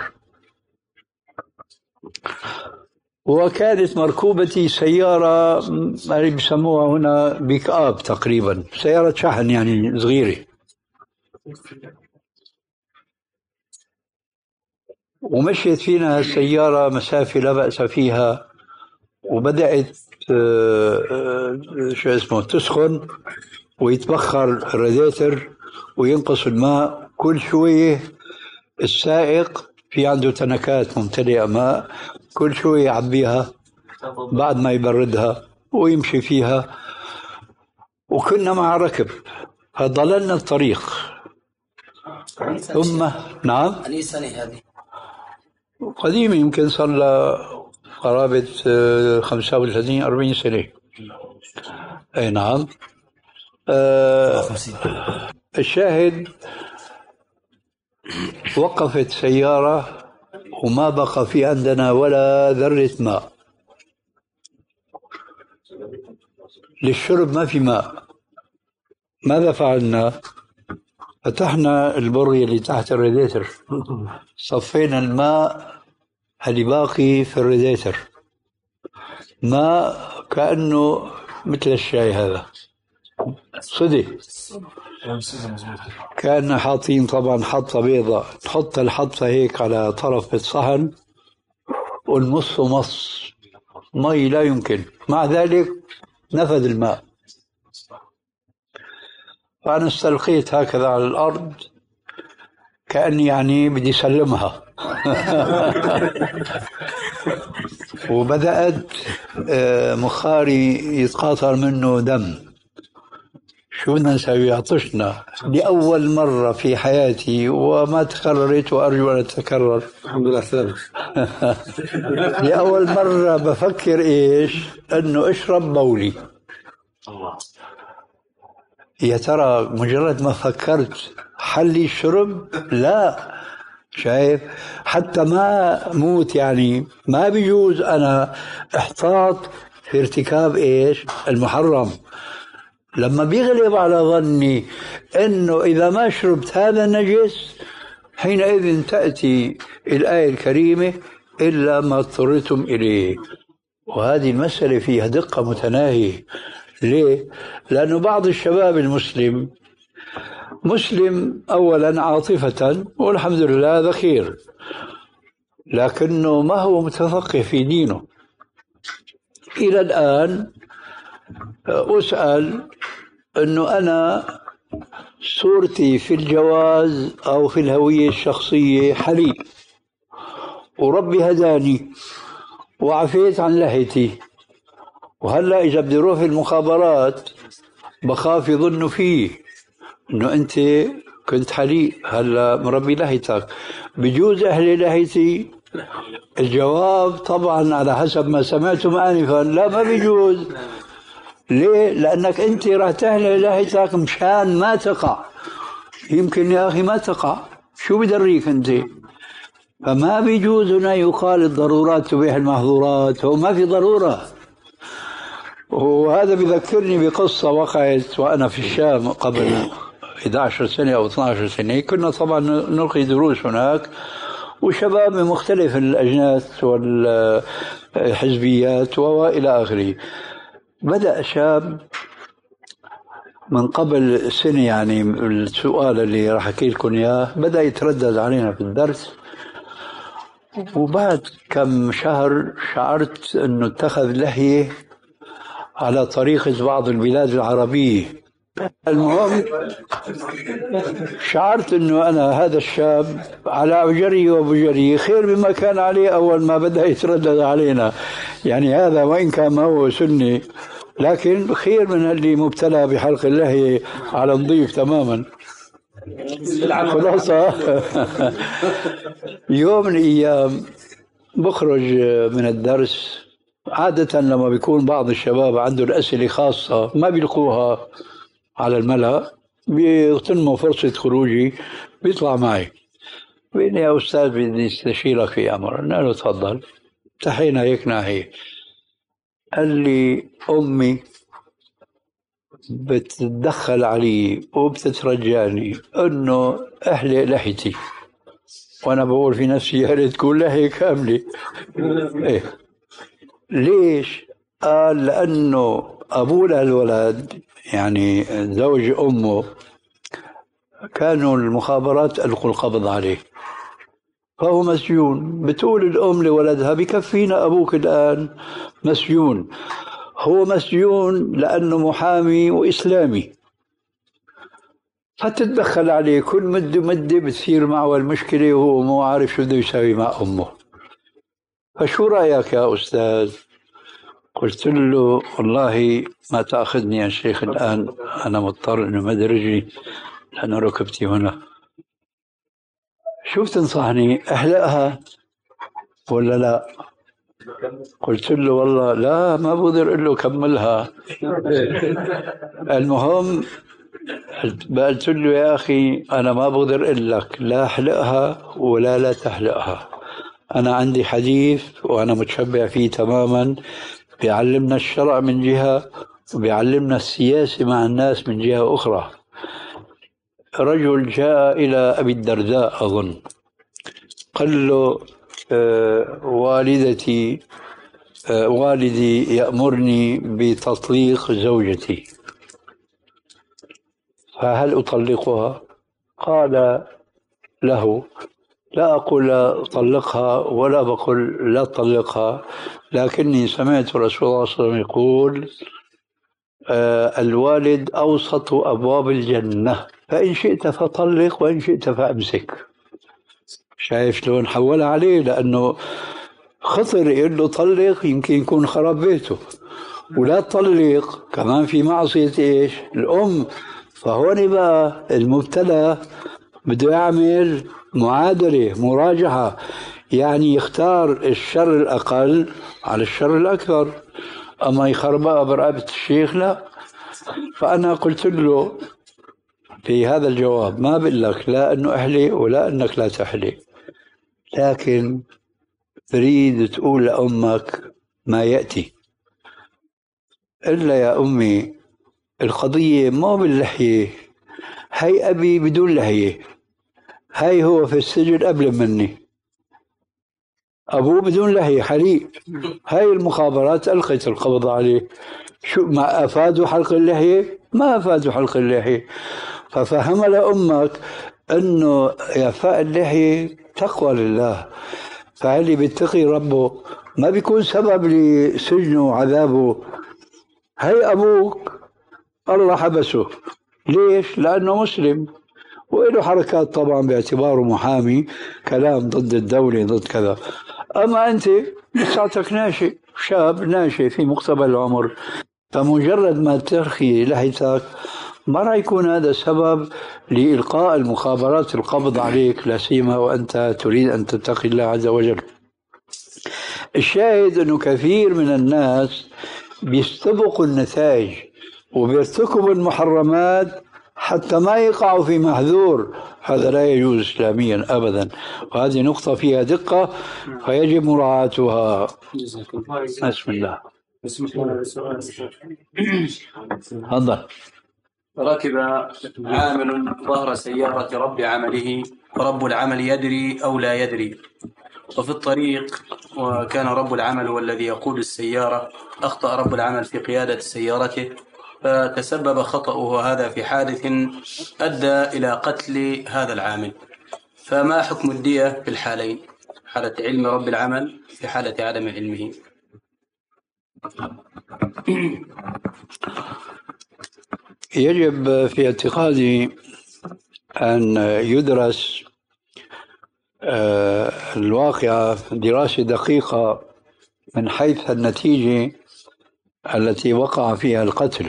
S2: وكانت مركوبتي سيارة ما بيسموها هنا بيك أب تقريبا، سيارة شحن يعني صغيرة، ومشيت فينا السيارة مسافة لا بأس فيها، وبدأت شو اسمه تسخن ويتبخر الراديتر وينقص الماء كل شوية. السائق في عنده تنكات ممتلئة ماء، كل شوية يعبيها بعد ما يبردها ويمشي فيها، وكنا مع ركب فضللنا الطريق. ثم نعم
S1: أي سنة هذه؟
S2: قديمة، يمكن صار لها قرابة خمسة وثلاثين أربعين سنة. أي نعم. آه الشاهد وقفت سيارة وما بقى في عندنا ولا ذرة ماء للشرب، ما في ماء. ماذا فعلنا؟ فتحنا البرية اللي تحت الراديتر، صفينا الماء اللي باقي في الراديتر، ماء كأنه مثل الشاي، هذا صدي. كان حاطين طبعا حطة بيضة، نحط الحطة هيك على طرف الصحن والمص مص مي لا يمكن، مع ذلك نفذ الماء. فأنا استلقيت هكذا على الأرض كأني يعني بدي سلمها. وبدأت مخاري يتقاطر منه دم. شو بدنا نسوي؟ عطشنا لأول مرة في حياتي وما تكررت وأرجو أن تتكرر.
S3: الحمد لله سلامك.
S2: لأول مرة بفكر إيش؟ أنه أشرب بولي.
S4: الله.
S2: يا ترى مجرد ما فكرت حلي الشرب؟ لا، شايف؟ حتى ما موت يعني ما بيجوز أنا احتاط في ارتكاب إيش؟ المحرم. لما بيغلب على ظني أنه إذا ما شربت هذا النجس، حينئذ تأتي الآية الكريمة إلا ما اضطررتم إليه. وهذه المسألة فيها دقة متناهية. ليه؟ لأنه بعض الشباب المسلم مسلم أولا عاطفة والحمد لله ذخير، لكنه ما هو متفقه في دينه. إلى الآن أسأل أنه أنا صورتي في الجواز أو في الهوية الشخصية حليب، وربي هداني وعفيت عن لحيتي، وهلأ إذا بدي أروح في المخابرات بخاف يظنوا فيه أنه أنت كنت حليب هلأ مربي لحيتك. بجوز أهلي لحيتي؟ الجواب طبعا على حسب ما سمعتم آنفا لا، ما بيجوز. ليه؟ لأنك أنت راح تهلي لحيتك مشان ما تقع. يمكن يا أخي ما تقع، شو بدريك أنت؟ فما بيجوز هنا يقال الضرورات تبيح المحظورات. هو ما في ضرورة. وهذا بذكرني بقصة وقعت وأنا في الشام قبل إحدى عشرة سنة أو اثنتي عشرة سنة. كنا طبعا نلقي دروس هناك، وشباب من مختلف الأجناس والحزبيات وإلى آخره. بدأ شاب من قبل سنة، يعني السؤال اللي راح أحكي لكم إياه بدأ يتردد علينا في الدرس، وبعد كم شهر شعرت أنه اتخذ لحية على طريقة بعض البلاد العربية. المهم شعرت أنه أنا هذا الشاب على أجري وبجري خير مما كان عليه أول ما بدأ يتردد علينا. يعني هذا وإن كان ما هو سني، لكن خير من اللي مبتلى بحلق اللحية على نظيف تماما. خلاصة يوم من الأيام بخرج من الدرس، عادة لما بيكون بعض الشباب عنده الأسئلة خاصة ما بيلقوها على الملأ، بيغتنموا فرصة خروجي بيطلع معي. بيقول لي يا أستاذ بدي استشيرك في أمر. قلنا له تفضل. انتهينا هيك ناحية. قال لي أمي بتتدخل علي وبتترجاني أنه أحلق لحيتي، وأنا بقول في نفسي يا ريت تكون لحية كاملة. إيه. ليش؟ قال لأنه أبوه لهالولد يعني زوج أمه كانوا المخابرات ألقوا القبض عليه، فهو مسجون. بتقول الأم لولدها بكفينا أبوك الآن مسجون. هو مسجون لأنه محامي وإسلامي، فتتدخل عليه كل مدة مدة بتصير معه المشكلة وهو مو عارف شو بده يسوي مع أمه. فشو رأيك يا أستاذ؟ قلت له والله ما تأخذني يا شيخ الآن، أنا مضطر أنه مد رجلي لأنه ركبتي هنا. شو تنصحني أحلقها ولا لا؟ قلت له والله لا، ما بقدر أقول له كملها. المهم قلت له يا أخي أنا ما بقدر أقول لك لا أحلقها ولا لا تحلقها. أنا عندي حديث وأنا متشبع فيه تماما، بيعلمنا الشرع من جهة وبيعلمنا السياسة مع الناس من جهة أخرى. رجل جاء إلى أبي الدرداء أظن، قال له آه والدتي آه والدي يأمرني بتطليق زوجتي، فهل أطلقها؟ قال له لا أقول طلقها ولا بقول لا تطلقها، لكني سمعت رسول الله صلى الله عليه وسلم يقول آه الوالد أوسط أبواب الجنة، فإن شئت فطلق وإن شئت فأمسك. شايف شلون حول عليه؟ لأنه خطر يقول له طلق يمكن يكون خرب بيته، ولا تطلق كمان في معصية إيش؟ الأم. فهون بقى المبتلى بده يعمل معادلة مراجعة، يعني يختار الشر الأقل على الشر الأكثر، أما يخربها برقبة الشيخ لا. فأنا قلت له في هذا الجواب ما بقول لك لا أنه أحلي ولا أنك لا تحلي، لكن تريد تقول لأمك ما يأتي. إلا يا أمي القضية ما باللحية، هاي أبي بدون لحية، هاي هو في السجن قبل مني، أبوه بدون لحية حريق، هاي المخابرات ألقت القبض عليه. شو ما أفادوا حلق اللحية؟ ما أفادوا حلق اللحية. ففهم لأمك أنه إعفاء اللحية تقوى لله، فاللي بيتقي ربه ما بيكون سبب لسجنه وعذابه. هاي أبوك الله حبسه، ليش؟ لأنه مسلم وإله حركات طبعا باعتباره محامي، كلام ضد الدولة ضد كذا. أما أنت لساتك ناشئ، شاب ناشئ في مقتبل العمر، فمجرد ما ترخي لحيتك ما راح يكون هذا سبب لإلقاء المخابرات القبض عليك، لا سيما وأنت تريد أن تتقي الله عز وجل. الشاهد أنه كثير من الناس بيستبقوا النتائج وبيرتكبوا المحرمات حتى ما يقعوا في محذور، هذا لا يجوز إسلاميا أبدا، وهذه نقطة فيها دقة فيجب مراعاتها. بسم الله.
S5: بسم الله.
S2: تفضل.
S5: ركب عامل ظهر سيارة رب عمله، ورب العمل يدري أو لا يدري، وفي الطريق وكان رب العمل هو الذي يقود السيارة، أخطأ رب العمل في قيادة سيارته فتسبب خطأه هذا في حادث أدى إلى قتل هذا العامل. فما حكم الدية في الحالين، حالة علم رب العمل في حالة عدم علمه؟
S2: يجب في اعتقادي أن يدرس الواقع دراسة دقيقة من حيث النتيجة التي وقع فيها القتل.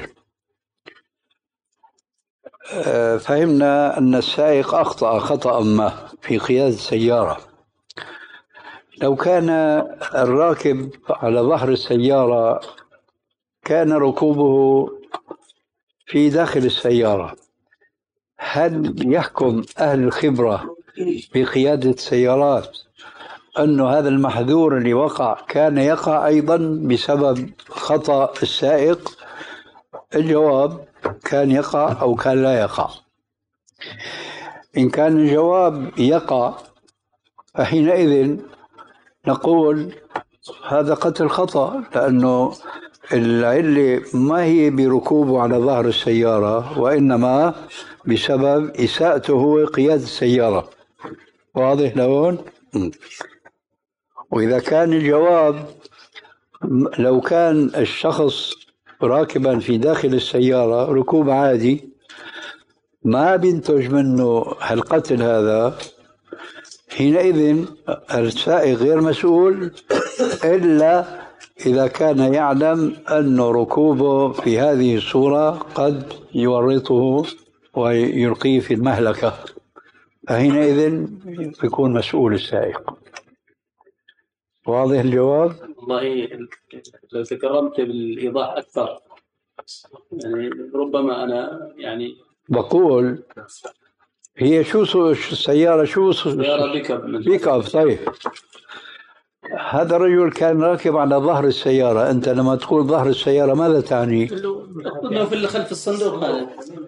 S2: فهمنا أن السائق أخطأ خطأ ما في قيادة السيارة. لو كان الراكب على ظهر السيارة كان ركوبه في داخل السيارة، هل يحكم أهل الخبرة بقيادة السيارات أنه هذا المحذور اللي وقع كان يقع أيضا بسبب خطأ السائق؟ الجواب كان يقع أو كان لا يقع. إن كان الجواب يقع فحينئذ نقول هذا قتل خطأ، لأنه العلة ما هي بركوبه على ظهر السيارة، وإنما بسبب إساءته هو قيادة السيارة. واضح لون؟ وإذا كان الجواب لو كان الشخص راكبا في داخل السيارة ركوب عادي ما بينتج منه هالقتل هذا، حينئذ السائق غير مسؤول إلا إذا كان يعلم أن ركوبه في هذه الصورة قد يورطه ويلقيه في المهلكة، فحينئذ يكون مسؤول السائق. واضح الجواب؟
S5: والله لو تكرمت بالإيضاح أكثر، يعني ربما أنا يعني
S2: بقول هي شو السيارة؟ شو
S5: سيارة بيكاب.
S2: بيكاب. طيب هذا الرجل كان راكب على ظهر السيارة، أنت لما تقول ظهر السيارة ماذا تعني؟
S5: أنه في اللي خلف الصندوق، هذا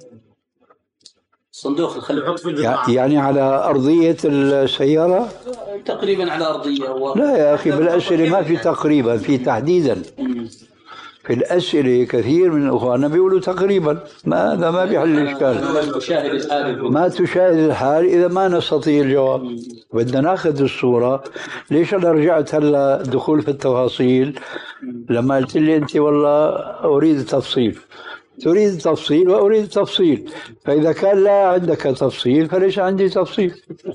S5: الصندوق الخلف،
S2: يعني على أرضية السيارة
S5: تقريبا على أرضية.
S2: لا يا أخي بالأسئلة ما في تقريبا، في تحديدا. في الأسئلة كثير من إخواننا بيقولوا تقريبا، ما هذا ما بيحل الإشكال. ما تشاهد الحال إذا ما نستطيع الجواب، بدنا ناخذ الصورة. ليش أنا رجعت هلا دخول في التفاصيل لما قلت لي أنت والله أريد التفصيل، تريد التفصيل وأريد التفصيل، فإذا كان لا عندك تفصيل فليس عندي تفصيل.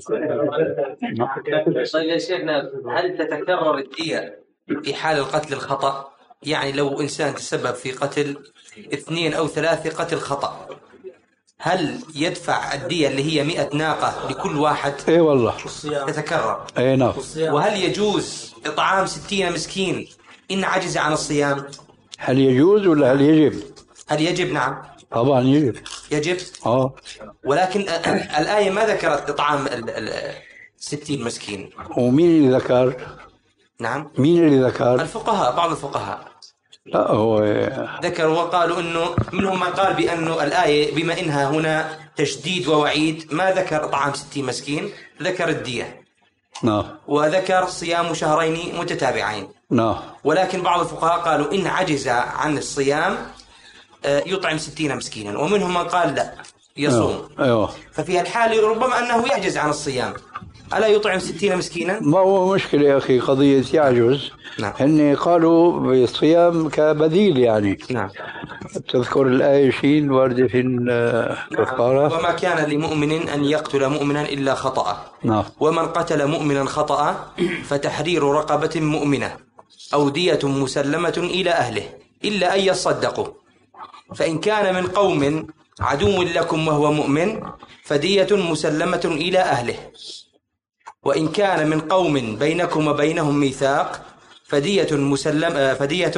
S6: طيب يا شيخنا، هل تتكرر الدية في حال القتل الخطأ؟ يعني لو إنسان تسبب في قتل اثنين أو ثلاثة قتل خطأ، هل يدفع الدية اللي هي مئة ناقة لكل واحد؟
S2: اي والله
S6: تتكرر.
S2: اي نعم.
S6: وهل يجوز إطعام ستين مسكين إن عجز عن الصيام؟
S2: هل يجوز ولا هل يجب؟
S6: هل يجب؟ نعم
S2: طبعا يجب.
S6: يجب.
S2: اه
S6: ولكن الآية ما ذكرت إطعام ستين مسكين.
S2: ومين اللي ذكر؟
S6: نعم
S2: مين اللي ذكر؟
S6: الفقهاء، بعض الفقهاء
S2: لا هو
S6: ذكروا وقالوا انه منهم من قال بانه الايه بما انها هنا تشديد ووعيد ما ذكر اطعام ستين مسكين، ذكر الدية.
S2: نعم.
S6: وذكر صيام شهرين متتابعين.
S2: نعم.
S6: ولكن بعض الفقهاء قالوا ان عجز عن الصيام يطعم ستين مسكينا، ومنهم من قال لا يصوم.
S2: ايوه.
S6: ففي الحال ربما انه يعجز عن الصيام، ألا يطعم ستين مسكينا؟
S2: ما هو مشكلة يا أخي قضية يعجز.
S6: نعم.
S2: هن قالوا بالصيام كبديل يعني.
S6: نعم.
S2: تذكر الآية شين واردة في الكفارة.
S6: وما كان لمؤمن أن يقتل مؤمنا إلا خطأ.
S2: نعم.
S6: ومن قتل مؤمنا خطأ فتحرير رقبة مؤمنة أو دية مسلمة إلى أهله إلا أن يصدقوا، فإن كان من قوم عدو لكم وهو مؤمن فدية مسلمة إلى أهله، وإن كان من قوم بينكم وبينهم ميثاق فدية مسلم فدية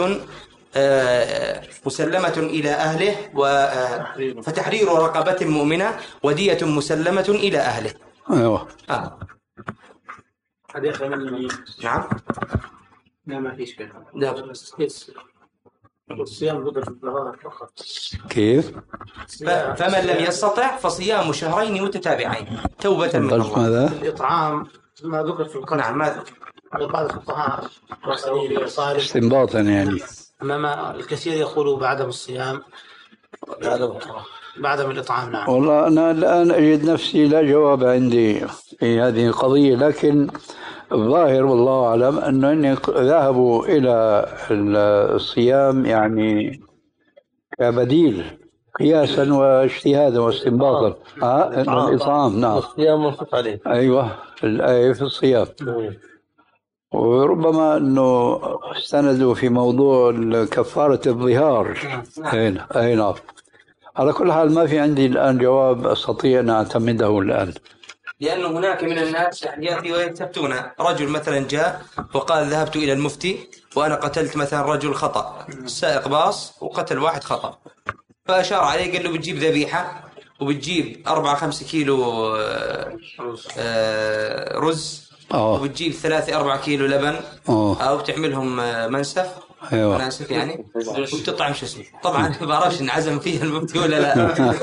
S6: مسلمة إلى أهله فتحرير رقبة مؤمنة ودية مسلمة إلى أهله.
S2: أيوة.
S6: آه. نعم.
S5: لا ما فيش كده.
S6: لا.
S5: الصيام ذكر في الطهارة فقط.
S2: كيف؟
S6: فمن لم يستطع فصيام شهرين متتابعين توبة من الله.
S2: ماذا؟
S5: الإطعام ما ذكر في القرآن.
S6: نعم. ماذا؟
S5: بعض الفقهاء
S2: استنباطا يعني.
S5: أمام الكثير يقولوا بعدم الصيام بعدم الإطعام. نعم.
S2: والله أنا الآن أجد نفسي لا جواب عندي في هذه القضية، لكن الظاهر والله أعلم أنهم ذهبوا إلى الصيام يعني كبديل قياسا واجتهادا واستنباطا. آه الإطعام. نعم.
S5: الصيام منصوص عليه.
S2: أيوة الآية في الصيام. وربما أنه استندوا في موضوع كفارة الظهار. أي نعم. على كل حال ما في عندي الآن جواب أستطيع أن أعتمده الآن،
S6: لأنه هناك من الناس يأتي ويستفتون. رجل مثلا جاء وقال ذهبت إلى المفتي وأنا قتلت مثلا رجل خطأ، السائق باص وقتل واحد خطأ، فأشار عليه قال له بتجيب ذبيحة وبتجيب أربعة خمسة كيلو رز
S2: أوه.
S6: وبتجيب ثلاثة أربعة كيلو لبن. أوه. أو بتعملهم منسف.
S2: أيوة.
S6: مناسف يعني، وبتطعم شو اسمه. طبعا ما بعرفش إن عزم فيها المفتي ولا لا.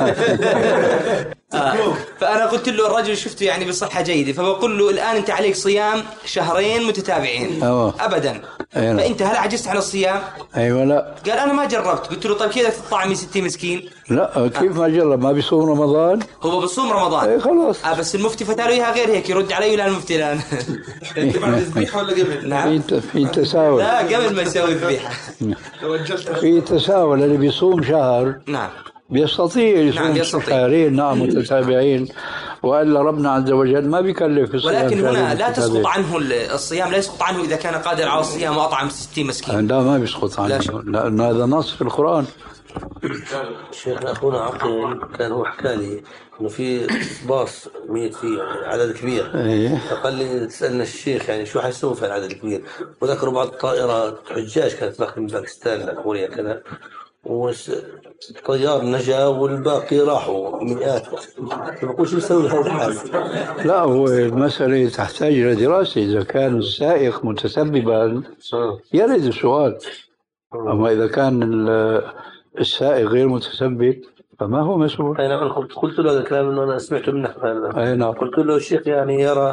S6: آه. فأنا قلت له الرجل شفته يعني بصحة جيدة، فبقول له الآن أنت عليك صيام شهرين متتابعين.
S2: أوه.
S6: أبدا.
S2: أيوة.
S6: فأنت هل عجزت عن الصيام؟
S2: أيوة. لا.
S6: قال أنا ما جربت. قلت له طيب كذا تطعمي ستين مسكين؟
S2: لا كيف ما جرب؟ ما بيصوم رمضان؟
S6: هو بصوم رمضان.
S2: اي خلاص.
S6: آه بس المفتي فتاله إياها غير هيك، يرد علي ولا المفتي الآن؟
S3: بعد الذبيحة ولا قبل؟
S6: نعم.
S2: في تساؤل.
S6: لا قبل ما يسوي الذبيحة.
S2: في تساؤل. اللي بيصوم شهر
S6: نعم
S2: بيستطيع يصوم.
S6: نعم يستطيع.
S2: شهرين نعم متتابعين، وإلا ربنا عز وجل ما بيكلف الصيام.
S6: ولكن هنا لا تسقط عنه الصيام، لا يسقط عنه إذا كان قادر على الصيام وأطعم ستين مسكين.
S2: لا ما بيسقط عنه، لأن هذا نص في القرآن.
S7: شيخنا أخونا عقيل كان هو حكى لي إنه في باص ميت فيه عدد كبير.
S2: إيه. فقال
S7: لي تسألنا الشيخ يعني شو حيسوي في العدد الكبير، وذكروا بعض الطائرات حجاج كانت داخل من باكستان لكوريا كذا، والطيار نجا والباقي راحوا مئات. فبقول شو يسوي هذا الحال؟
S2: لا هو المسألة تحتاج إلى دراسة. إذا كان السائق متسببا يرد السؤال، أما إذا كان السائق غير متسبب فما هو مسؤول.
S7: أنا قلت له هذا الكلام إنه أنا سمعته منك.
S2: أي نعم.
S7: قلت له الشيخ يعني يرى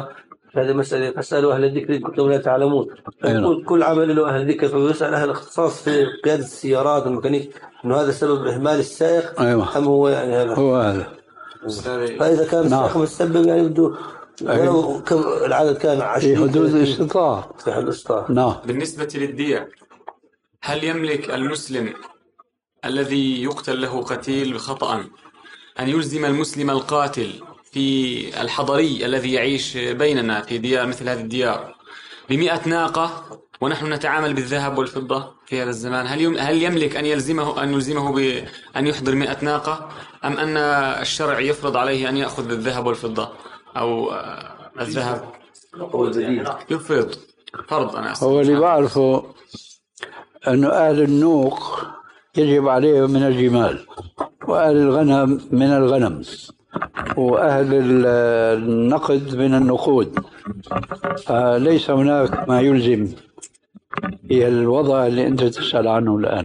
S7: هذه مسألة فاسألوا أهل الذكر إن كنتم لا تعلمون.
S2: أيوة.
S7: كل عمل له أهل الذكر، فيسأل أهل الاختصاص في قيادة السيارات والميكانيك إنه هذا سبب إهمال السائق.
S2: أيوة.
S7: أم هو يعني هذا
S2: هو هذا.
S7: فإذا كان السائق
S2: نعم.
S7: متسبب يعني بده ولو كم العدد كان عشرين
S2: في حدود الاستطاعة.
S7: في حدود الاستطاعة.
S2: نعم.
S8: بالنسبة للدية، هل يملك المسلم الذي يقتل له قتيل بخطأ أن يلزم المسلم القاتل في الحضري الذي يعيش بيننا في ديار مثل هذه الديار بمئة ناقة ونحن نتعامل بالذهب والفضة في هذا الزمان؟ هل هل يملك أن يلزمه أن يلزمه بأن يحضر مئة ناقة، أم أن الشرع يفرض عليه أن يأخذ الذهب والفضة أو الذهب يفرض فرض؟ أنا أسأل.
S2: هو اللي بعرفه أنه أهل النوق يجب عليه من الجمال، وأهل الغنم من الغنم، وأهل النقد من النقود. فليس هناك ما يلزم في الوضع اللي أنت تسأل عنه الآن.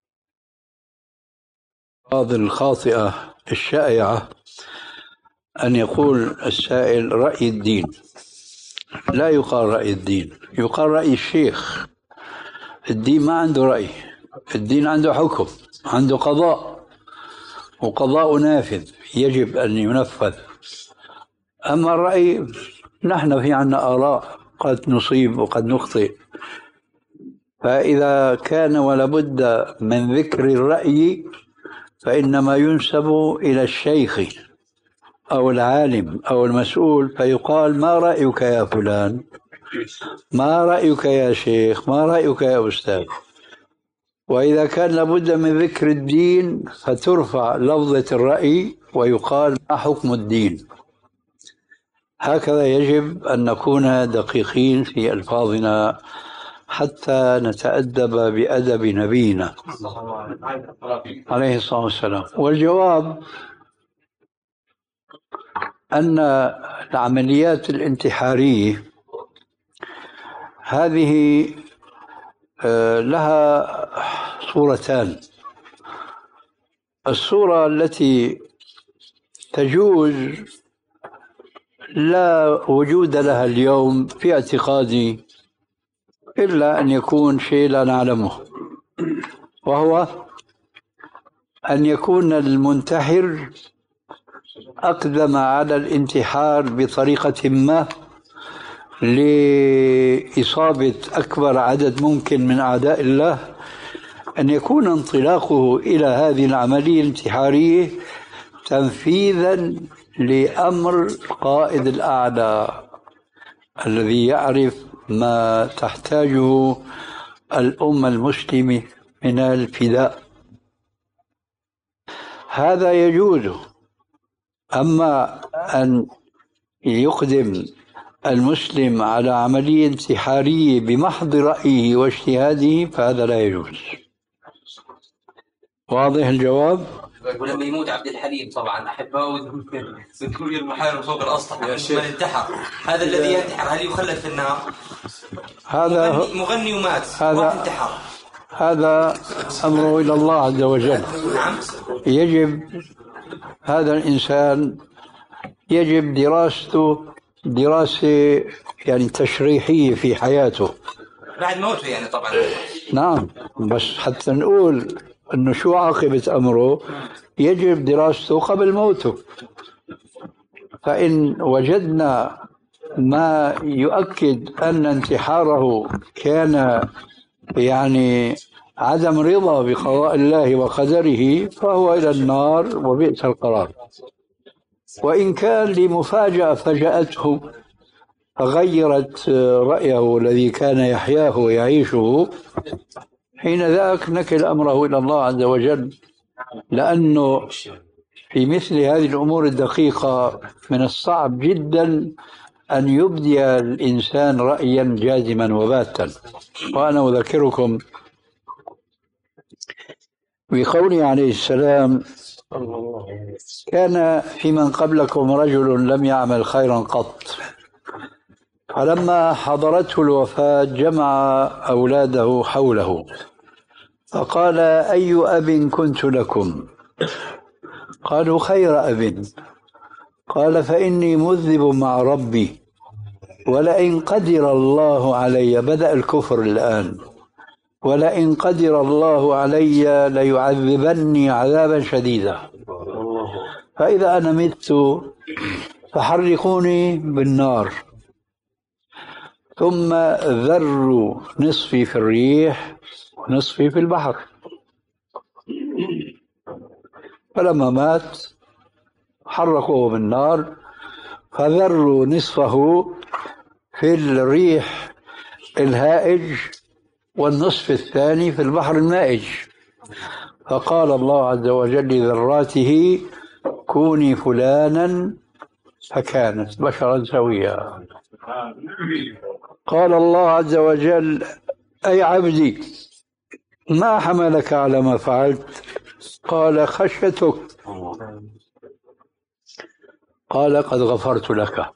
S2: هذه الخاطئة الشائعة أن يقول السائل رأي الدين. لا يقال رأي الدين، يقال رأي الشيخ. الدين ما عنده رأي، الدين عنده حكم، عنده قضاء، وقضاء نافذ يجب أن ينفذ. أما الرأي نحن في عنا آراء قد نصيب وقد نخطئ، فإذا كان ولابد من ذكر الرأي فإنما ينسب إلى الشيخ أو العالم أو المسؤول، فيقال ما رأيك يا فلان، ما رأيك يا شيخ، ما رأيك يا أستاذ. وإذا كان لابد من ذكر الدين فترفع لفظة الرأي ويقال ما حكم الدين. هكذا يجب أن نكون دقيقين في ألفاظنا حتى نتأدب بأدب نبينا عليه الصلاة والسلام. والجواب أن العمليات الانتحارية هذه لها صورتان. الصورة التي تجوز لا وجود لها اليوم في اعتقادي إلا أن يكون شيء لا نعلمه، وهو أن يكون المنتحر أقدم على الانتحار بطريقة ما لإصابة أكبر عدد ممكن من أعداء الله، أن يكون انطلاقه إلى هذه العملية الانتحارية تنفيذا لأمر قائد الأعلى الذي يعرف ما تحتاجه الأمة المسلمة من الفداء. هذا يجوز. أما أن يقدم المسلم على عملية انتحارية بمحض رأيه واجتهاده فهذا لا يجوز. واضح الجواب؟
S6: ولما يموت عبد الحليم طبعا أحبه بتكون المحارم فوق الأسطح من انتحر، هذا الذي ينتحر هل يخلد في النار؟
S2: هذا
S6: مغني, مغني ومات
S2: هذا
S6: انتحر،
S2: هذا أمره إلى الله عز وجل. يجب هذا الإنسان يجب دراسته دراسة يعني تشريحية في حياته
S6: بعد موته يعني طبعا.
S2: نعم، بس حتى نقول أنه شو عاقبة أمره يجب دراسته قبل موته. فإن وجدنا ما يؤكد أن انتحاره كان يعني عدم رضا بقضاء الله وقدره فهو إلى النار وبئس القرار. وإن كان لمفاجأة فجأته فغيرت رأيه الذي كان يحياه ويعيشه، حين ذاك نكل أمره إلى الله عز وجل، لأنه في مثل هذه الأمور الدقيقة من الصعب جدا أن يبدي الإنسان رأيا جازما وباتا. وأنا أذكركم بقوله عليه السلام: كان في من قبلكم رجل لم يعمل خيرا قط، فلما حضرته الوفاة جمع أولاده حوله فقال: أي أب كنت لكم؟ قالوا: خير أب. قال: فإني مذنب مع ربي ولئن قدر الله علي، بدأ الكفر الآن، ولئن قدر الله علي ليعذبني عذابا شديدا، فإذا أنا مت فحرقوني بالنار ثم ذروا نصفي في الريح ونصفي في البحر. فلما مات حرقوه بالنار فذروا نصفه في الريح الهائج والنصف الثاني في البحر المائج. فقال الله عز وجل لذراته كوني فلانا فكانت بشرا سويا. قال الله عز وجل أي عبدي ما حملك على ما فعلت؟ قال خشيتك. قال قد غفرت لك.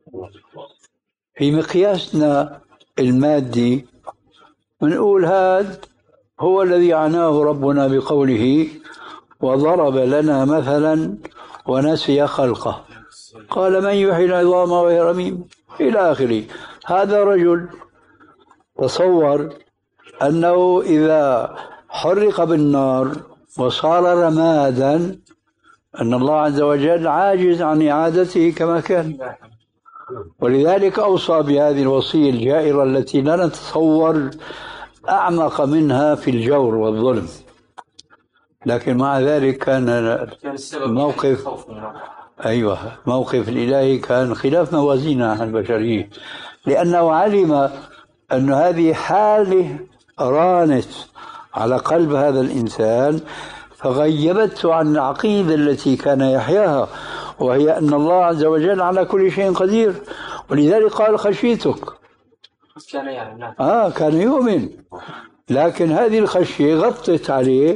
S2: في مقياسنا المادي بنقول هذا هو الذي عناه ربنا بقوله وضرب لنا مثلا ونسي خلقه قال من يحيي العظام وهي رميم إلى آخره. هذا رجل تصور أنه إذا حرق بالنار وصار رمادا أن الله عز وجل عاجز عن إعادته كما كان، ولذلك أوصى بهذه الوصية الجائرة التي لا نتصور أعمق منها في الجور والظلم. لكن مع ذلك كان الموقف أيوة موقف الإلهي كان خلاف موازينه البشرية، لأنه علم أن هذه حالة رانت على قلب هذا الإنسان فغيبته عن العقيدة التي كان يحياها، وهي أن الله عز وجل على كل شيء قدير. ولذلك قال خشيتك. كان يعني آه كان يؤمن، لكن هذه الخشية غطت عليه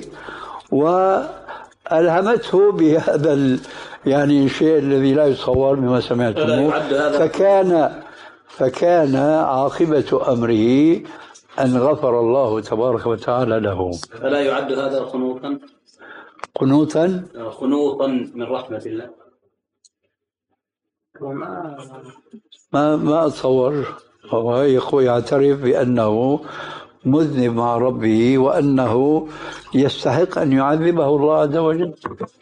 S2: وألهمته بهذا ال... يعني الشيء الذي لا يتصور مما سمعته. فكان فكان عاقبة أمره أن غفر الله تبارك وتعالى له.
S5: فلا يعد هذا قنوطا
S2: قنوطا
S5: قنوطا من رحمة الله.
S2: ما ما أتصور. هو يعترف بأنه مذنب مع ربه وأنه يستحق أن يعذبه الله عز وجل.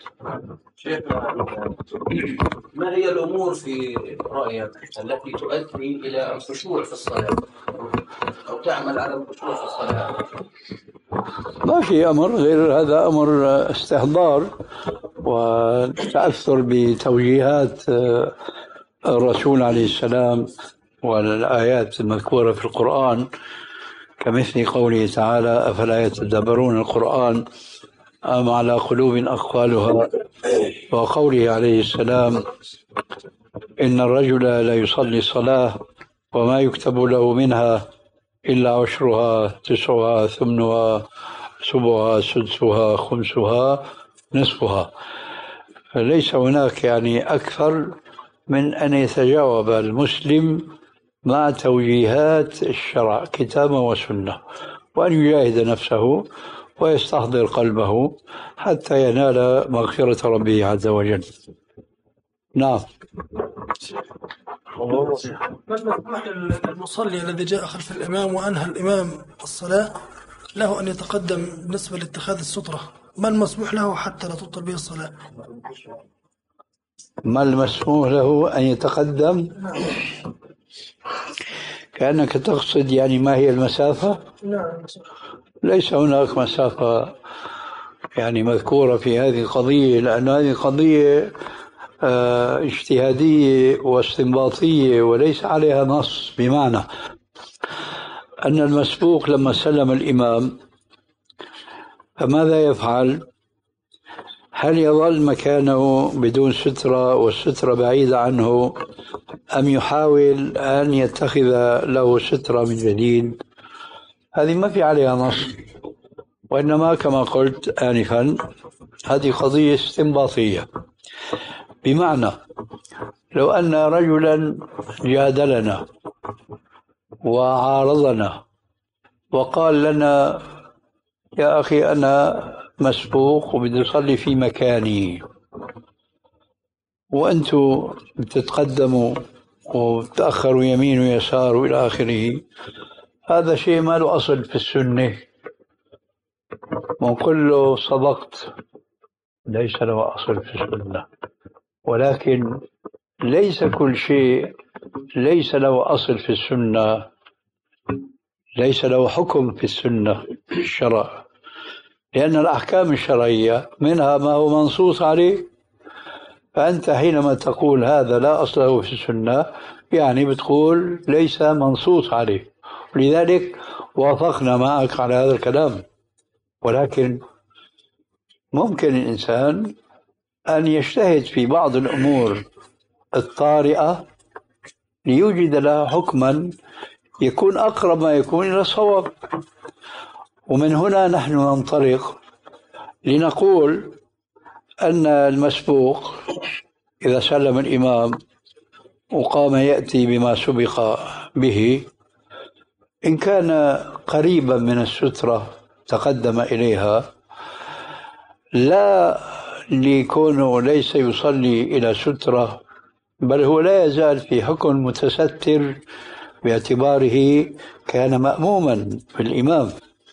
S5: ما هي الأمور في رأيك التي تؤدي إلى الخشوع في الصلاة أو تعمل على الخشوع في الصلاة؟
S2: ما في أمر غير هذا، أمر استحضار وتأثر بتوجيهات الرسول عليه السلام والآيات المذكورة في القرآن، كمثل قوله تعالى أفلا يتدبرون القرآن أم على قلوب أقفالها، وقوله عليه السلام إن الرجل لا يصلي الصلاة وما يكتب له منها إلا عشرها تسعها ثمنها سبعها سدسها خمسها نصفها. فليس هناك يعني أكثر من أن يتجاوب المسلم مع توجيهات الشرع كتابا وسنة، وأن يجاهد نفسه ويستحضر قلبه حتى ينال مغفرة ربه عز وجل. نعم.
S9: المصلي الذي جاء خلف الإمام وأنهى الإمام الصلاة له أن يتقدم بالنسبة لاتخاذ السترة، ما المسموح له حتى لا تبطل به الصلاة؟
S2: ما المسموح له أن يتقدم؟ كأنك تقصد يعني ما هي المسافة؟ ليس هناك مسافة يعني مذكورة في هذه القضية، لأن هذه قضية اه اجتهادية واستنباطية وليس عليها نص، بمعنى أن المسبوق لما سلم الإمام فماذا يفعل؟ هل يظل مكانه بدون سترة والسترة بعيدة عنه، أم يحاول أن يتخذ له سترة من جديد؟ هذه ما في عليها نص، وإنما كما قلت آنفا هذه قضية استنباطية. بمعنى لو أن رجلا جادلنا وعارضنا وقال لنا يا أخي أنا مسبوق وبدي أصلي في مكاني وأنتوا بتتقدموا وتأخروا يمين ويسار وإلى آخره، هذا شيء ما له أصل في السنة، ونقول له صدقت، ليس له أصل في السنة. ولكن ليس كل شيء ليس له أصل في السنة ليس له حكم في السنة في الشرع، لأن الأحكام الشرعية منها ما هو منصوص عليه. فأنت حينما تقول هذا لا أصل له في السنة يعني بتقول ليس منصوص عليه، لذلك وافقنا معك على هذا الكلام. ولكن ممكن الإنسان أن يجتهد في بعض الأمور الطارئة ليوجد لها حكما يكون أقرب ما يكون إلى الصواب. ومن هنا نحن ننطلق لنقول أن المسبوق إذا سلم الإمام وقام يأتي بما سبق به، إن كان قريبا من السترة تقدم إليها، لا لكونه ليس يصلي إلى سترة، بل هو لا يزال في حكم متستر باعتباره كان مأموما في الإمام.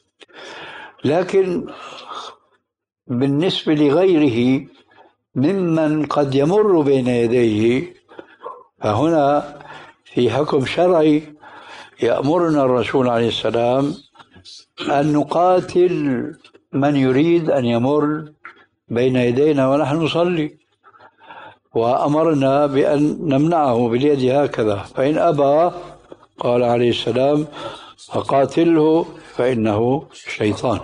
S2: لكن بالنسبة لغيره ممن قد يمر بين يديه، فهنا في حكم شرعي يأمرنا الرسول عليه السلام أن نقاتل من يريد أن يمر بين يدينا ونحن نصلي، وأمرنا بأن نمنعه باليد هكذا، فإن أبى قال عليه السلام فقاتله فإنه شيطان.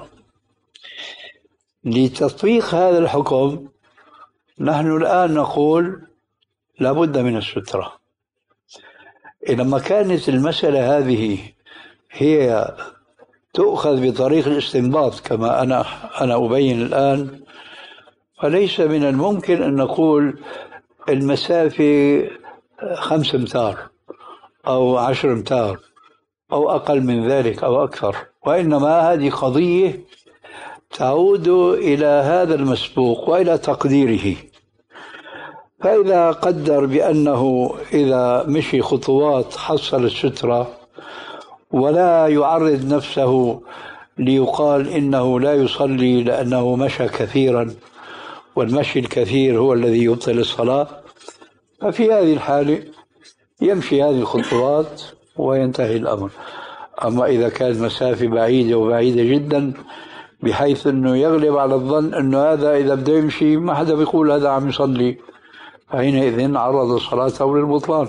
S2: لتطبيق هذا الحكم نحن الآن نقول لابد من السترة. لما كانت المسألة هذه هي تؤخذ بطريق الاستنباط كما أنا أنا أبين الآن، فليس من الممكن أن نقول المسافة خمس أمتار أو عشر أمتار أو أقل من ذلك أو أكثر، وإنما هذه قضية تعود إلى هذا المسبوق وإلى تقديره. فإذا قدر بأنه إذا مشي خطوات حصل السترة ولا يعرض نفسه ليقال إنه لا يصلي لأنه مشى كثيرا، والمشي الكثير هو الذي يبطل الصلاة، ففي هذه الحالة يمشي هذه الخطوات وينتهي الأمر. أما إذا كانت مسافة بعيدة وبعيدة جدا بحيث أنه يغلب على الظن أنه هذا إذا بده يمشي ما حدا بيقول هذا عم يصلي، فحينئذ عرض صلاته للبطلان.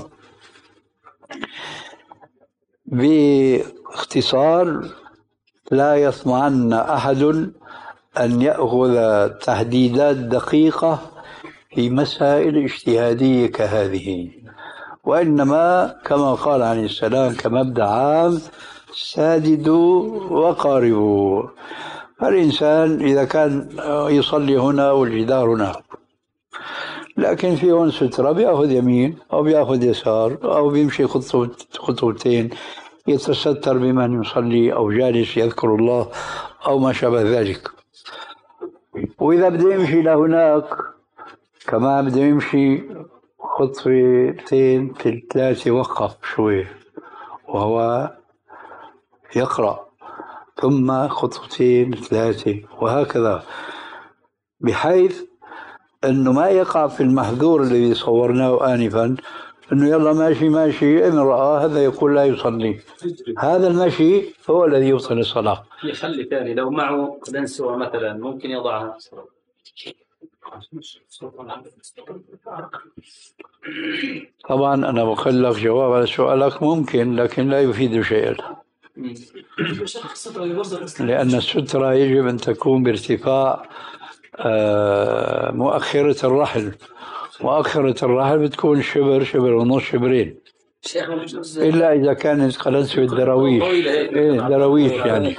S2: باختصار، لا يطمعن أحد أن يأخذ تحديدات دقيقة في مسائل اجتهادية كهذه، وإنما كما قال عليه السلام كمبدأ عام ساددوا وقاربوا. فالإنسان إذا كان يصلي هنا والجدار هنا، لكن في هون سترة بيأخذ يمين أو بيأخذ يسار أو بيمشي خطوتين يتستر بمن يصلي أو جالس يذكر الله أو ما شابه ذلك. وإذا بده يمشي لهناك كما بده يمشي خطوتين ثلاثة وقف شوي وهو يقرأ، ثم خطوتين ثلاثة وهكذا، بحيث أنه ما يقع في المحذور الذي صورناه آنفا، أنه يلا ماشي ماشي إن رأى هذا يقول لا يصلي. هذا المشي هو الذي يبطل الصلاة.
S5: يخلي ثاني لو معه لنسوة مثلا ممكن يضعها.
S2: طبعا أنا بقول لك جواب على سؤالك ممكن، لكن لا يفيد شيئا، لأن السترة يجب أن تكون بارتفاع مؤخرة الرحل، مؤخرة الرحل بتكون شبر شبر ونص شبرين، إلا إذا كانت قلنسوة الدراويش. إيه دراويش يعني.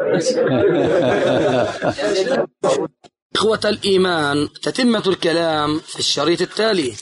S1: إخوة الإيمان، تتمة الكلام في الشريط التالي.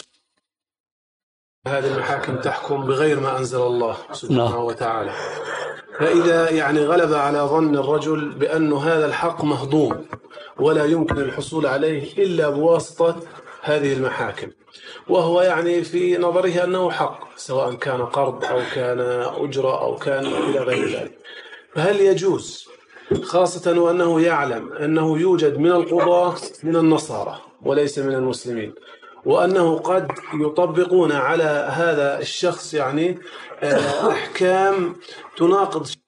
S10: هذه المحاكم تحكم بغير ما أنزل الله سبحانه وتعالى، فإذا يعني غلب على ظن الرجل بأن هذا الحق مهضوم ولا يمكن الحصول عليه إلا بواسطة هذه المحاكم، وهو يعني في نظره أنه حق، سواء كان قرض أو كان أجرة أو كان إلى غير ذلك. فهل يجوز، خاصة وأنه يعلم أنه يوجد من القضاة من النصارى وليس من المسلمين، وأنه قد يطبقون على هذا الشخص يعني أحكام تناقض